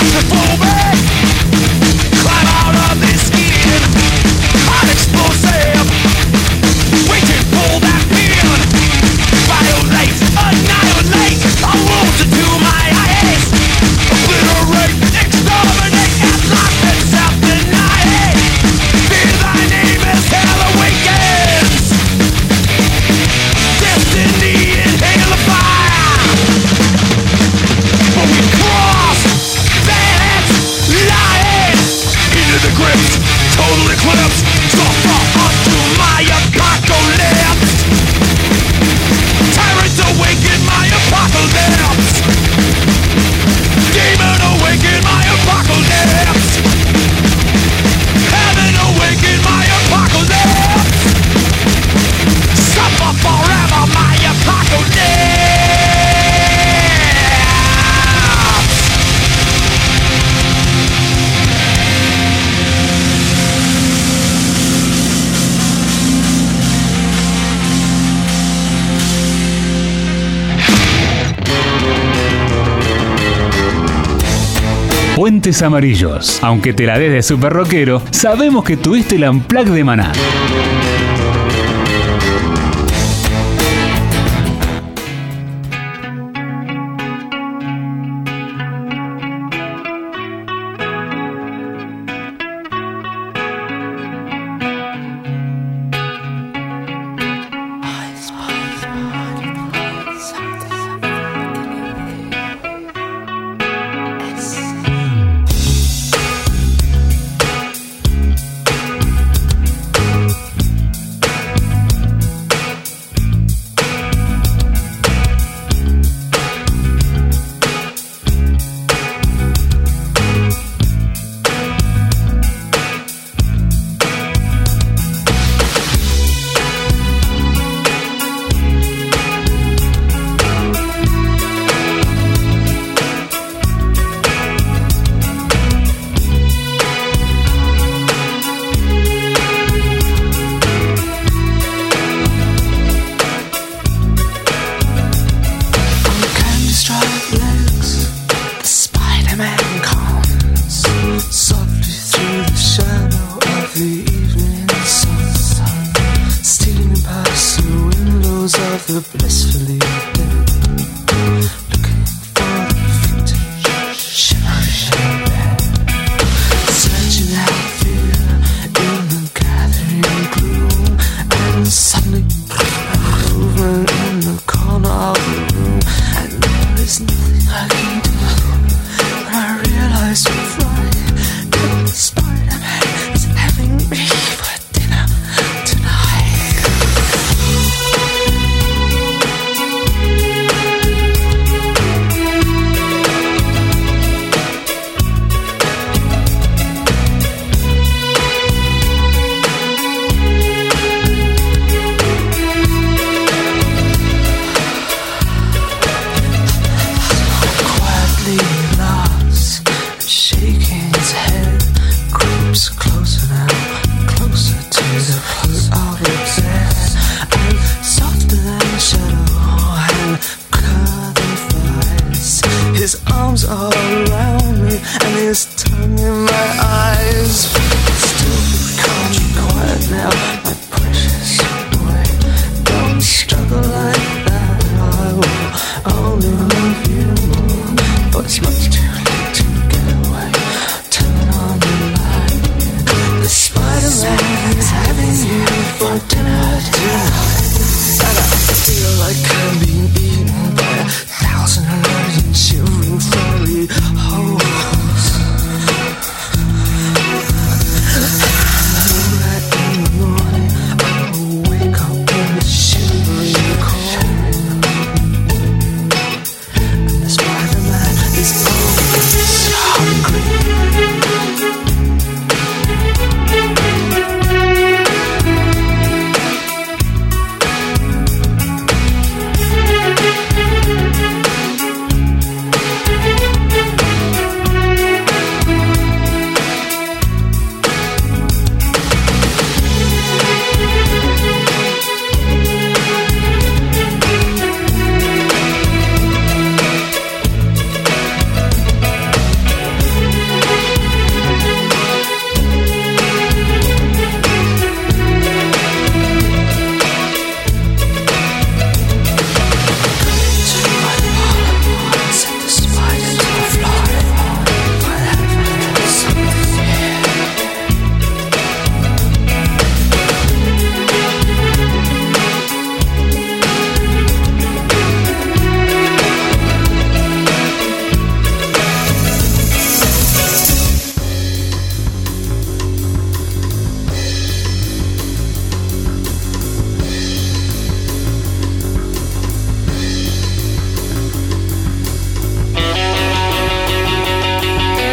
claustrophobic. Climb out of this skin, hot explosive. Wait to pull that pin. Violate, annihilate, a wound into my eyes. Obliterate, exterminate, at last and self-denying. Fear thy name as hell awakens. Destiny inhale the fire. But we cross that line into the grips, total eclipse. Suffer unto my apocalypse. Tyrants awaken my apocalypse. Demon awaken my apocalypse. Heaven awaken my apocalypse. Suffer forever my apocalypse. Puentes Amarillos. Aunque te la des de super rockero, sabemos que tuviste el Unplugged de Maná. More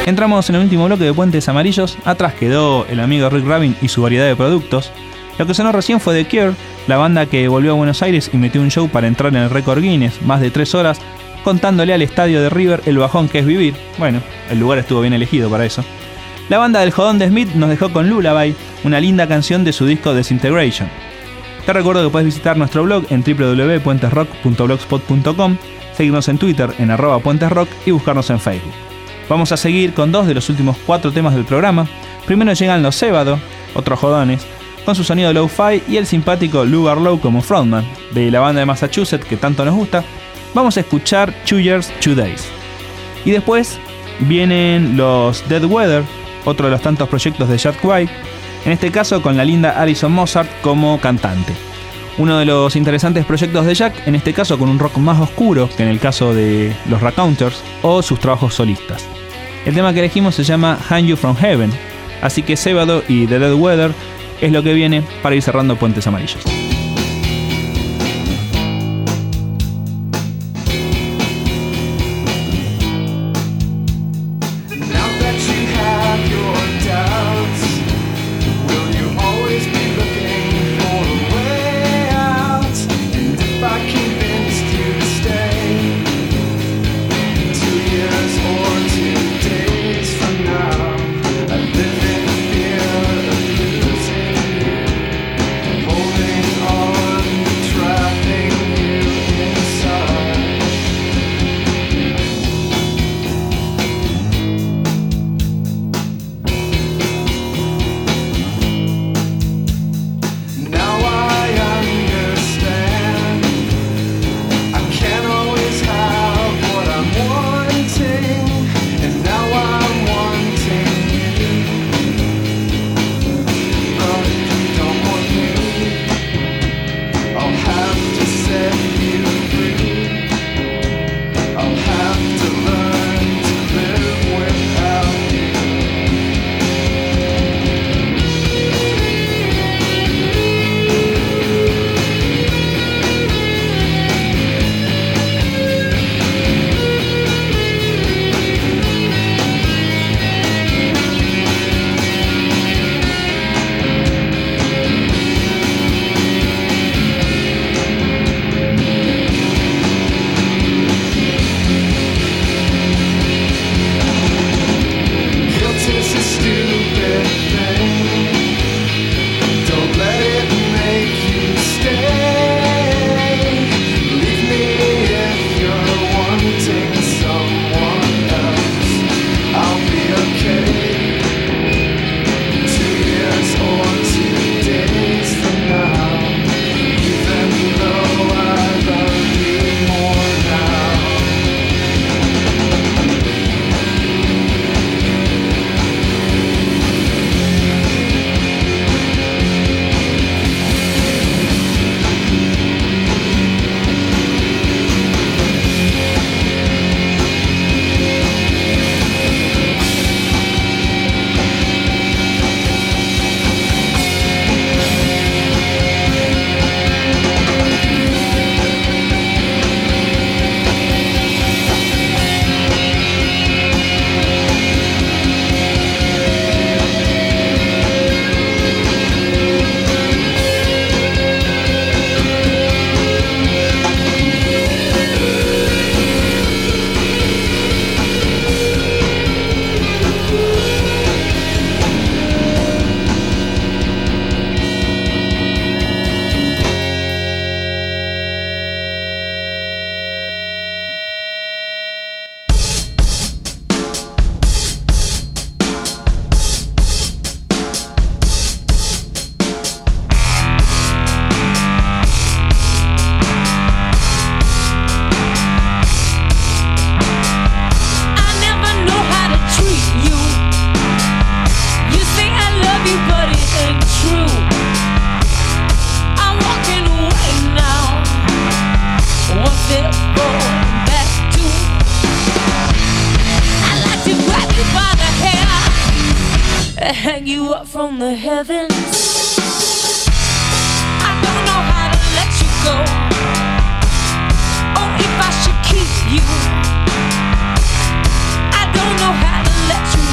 Entramos en el último bloque de Puentes Amarillos. Atrás quedó el amigo Rick Rubin y su variedad de productos. Lo que sonó recién fue The Cure, la banda que volvió a Buenos Aires y metió un show para entrar en el récord Guinness, más de tres horas, contándole al estadio de River el bajón que es vivir. Bueno, el lugar estuvo bien elegido para eso. La banda del jodón de Smith nos dejó con Lullaby, una linda canción de su disco Disintegration. Te recuerdo que puedes visitar nuestro blog en w w w punto puentes rock punto blogspot punto com, seguirnos en Twitter en arroba puentesrock y buscarnos en Facebook. Vamos a seguir con dos de los últimos cuatro temas del programa. Primero llegan los Cébado, otros jodones, con su sonido lo-fi y el simpático Lou Barlow como frontman, de la banda de Massachusetts que tanto nos gusta. Vamos a escuchar Two Years, Two Days. Y después vienen los Dead Weather, otro de los tantos proyectos de Jack White, en este caso con la linda Alison Mozart como cantante. Uno de los interesantes proyectos de Jack, en este caso con un rock más oscuro que en el caso de los Raconteurs o sus trabajos solistas. El tema que elegimos se llama Hang You From Heaven, así que Cébado y The Dead Weather es lo que viene para ir cerrando Puentes Amarillos. hang you up from the heavens. I don't know how to let you go, or if I should keep you. I don't know how to let you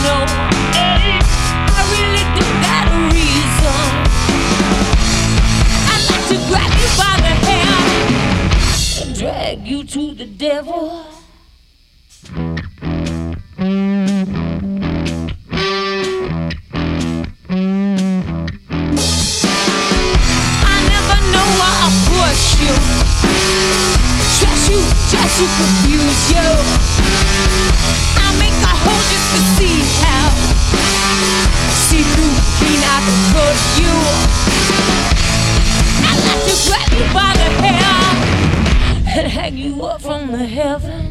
to confuse you. I make a hole just to see how. See through, clean out the cut you. I like to grab you by the hair and hang you up from the heavens.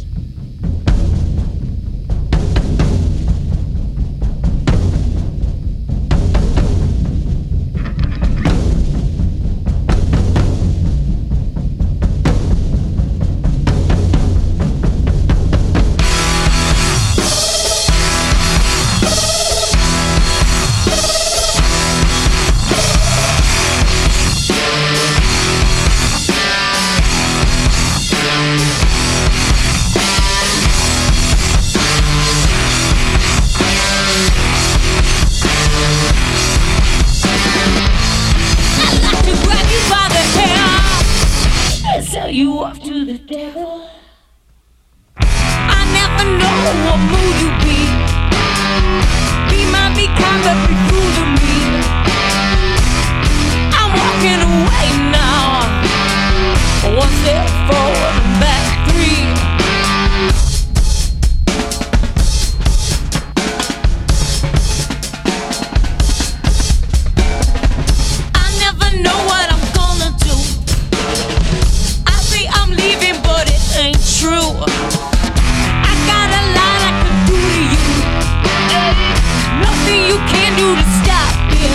You off to the devil. I never know what mood you be. Be might be kind of be cool to me. I'm walking away now. One step forward and back three. I never know what I'm gonna do. Ain't true. I got a lot I can do to you. Nothing you can do to stop it.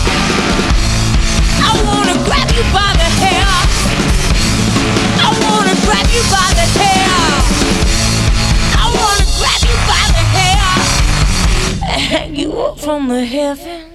I wanna grab you by the hair. I wanna grab you by the hair. I wanna grab you by the hair and hang you up from the heavens.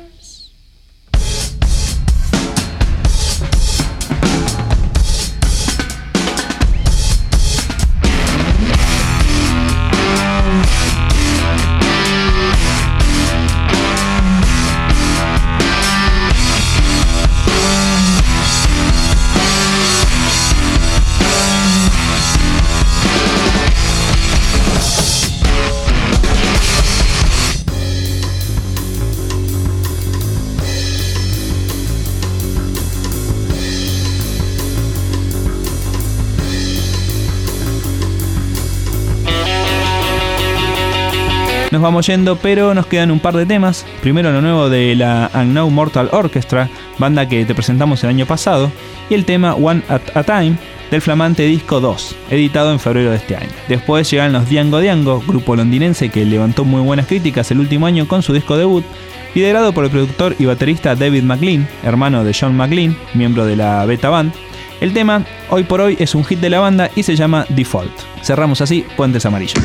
Nos vamos yendo, pero nos quedan un par de temas. Primero lo nuevo de la Unknown Mortal Orchestra, banda que te presentamos el año pasado, y el tema One at a Time del flamante disco dos, editado en febrero de este año. Después llegan los Diango Diango, grupo londinense que levantó muy buenas críticas el último año con su disco debut, liderado por el productor y baterista David McLean, hermano de John McLean, miembro de la Beta Band. El tema, hoy por hoy, es un hit de la banda y se llama Default. Cerramos así Puentes Amarillos.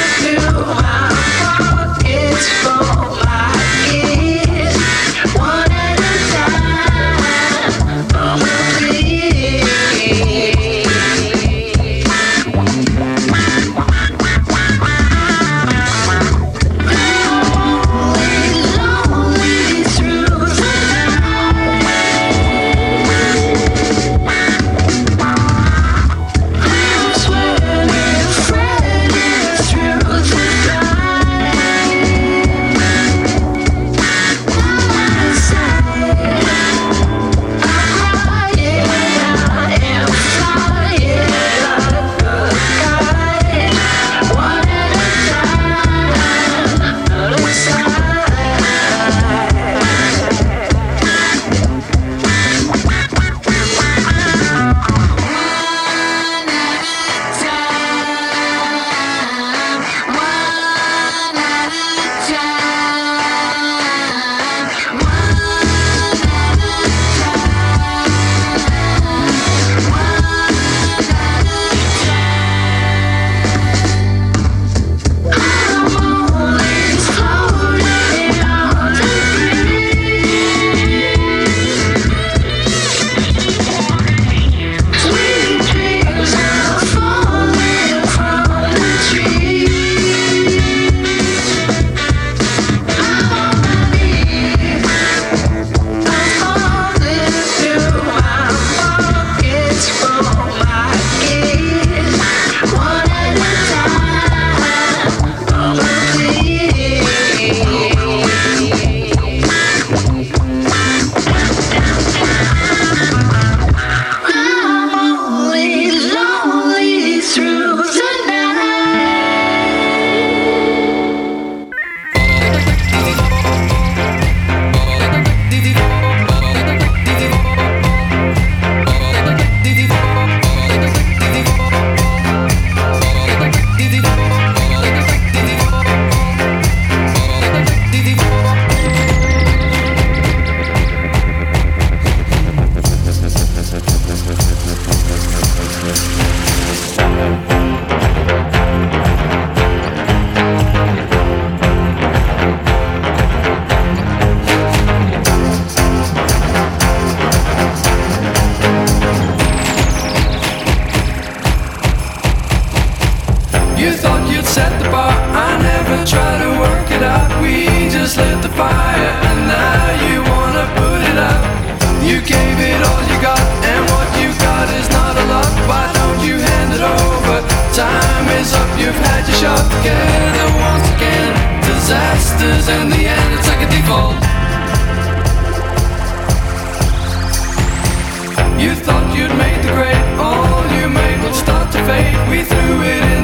One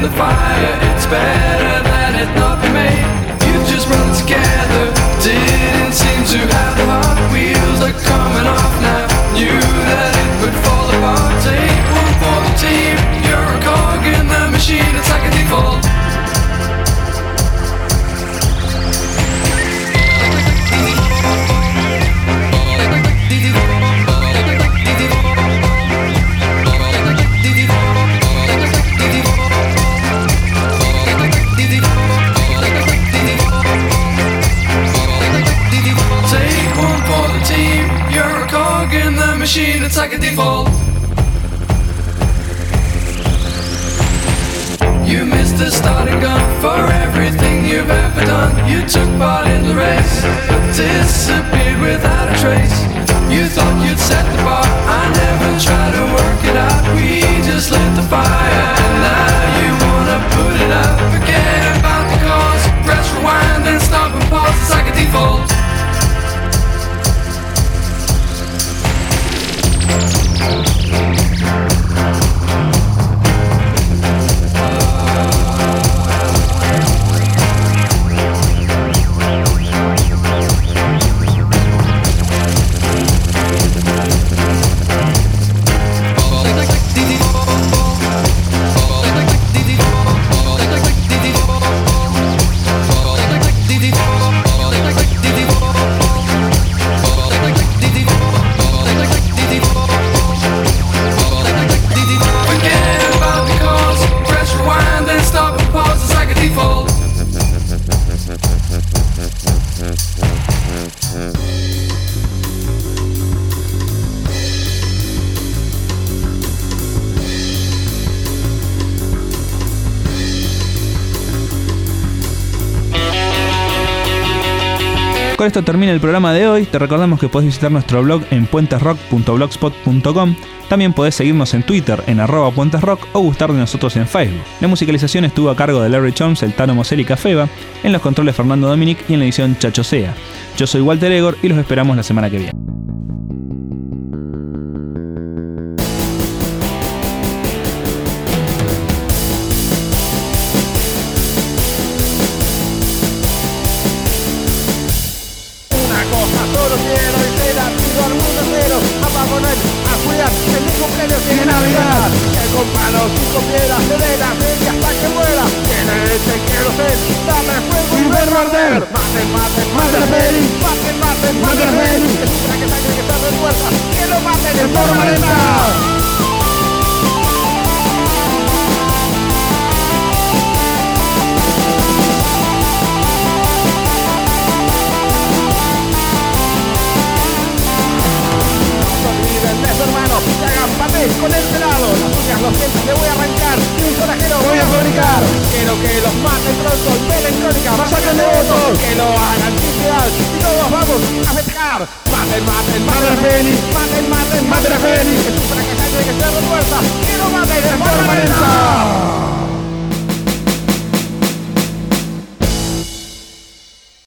in the fire. It's better than it not be made. You just run together. Didn't seem to have the heart. Wheels are coming off now. Knew that it would fall apart. Take one for the team. You're a cog in the machine. It's like a default. In the machine, it's like a default. You missed the starting gun for everything you've ever done. You took part in the race, but disappeared without a trace. You thought you'd set the bar. I never tried to work it out. We just lit the fire, and now you wanna put it out. Forget about the cause. Press rewind, then stop and pause. It's like a default. Con esto termina el programa de hoy. Te recordamos que podés visitar nuestro blog en puentesrock punto blogspot punto com. También podés seguirnos en Twitter en arroba puentesrock o gustar de nosotros en Facebook. La musicalización estuvo a cargo de Larry Choms, el Tano Mosel y Cafeba, en los controles Fernando Dominic y en la edición Chacho Sea. Yo soy Walter Egor y los esperamos la semana que viene. Con el pelado, las uñas, los dientes le voy a arrancar y un sonajero voy a fabricar. Quiero que los maten pronto y de electrónica masacren de votos. Que lo hagan sin piedad y todos vamos a festejar. Maten, maten, maten a Félix. Maten, maten, maten a Félix. Es un fracasario que se refuerza. Que lo maten de forma lenta.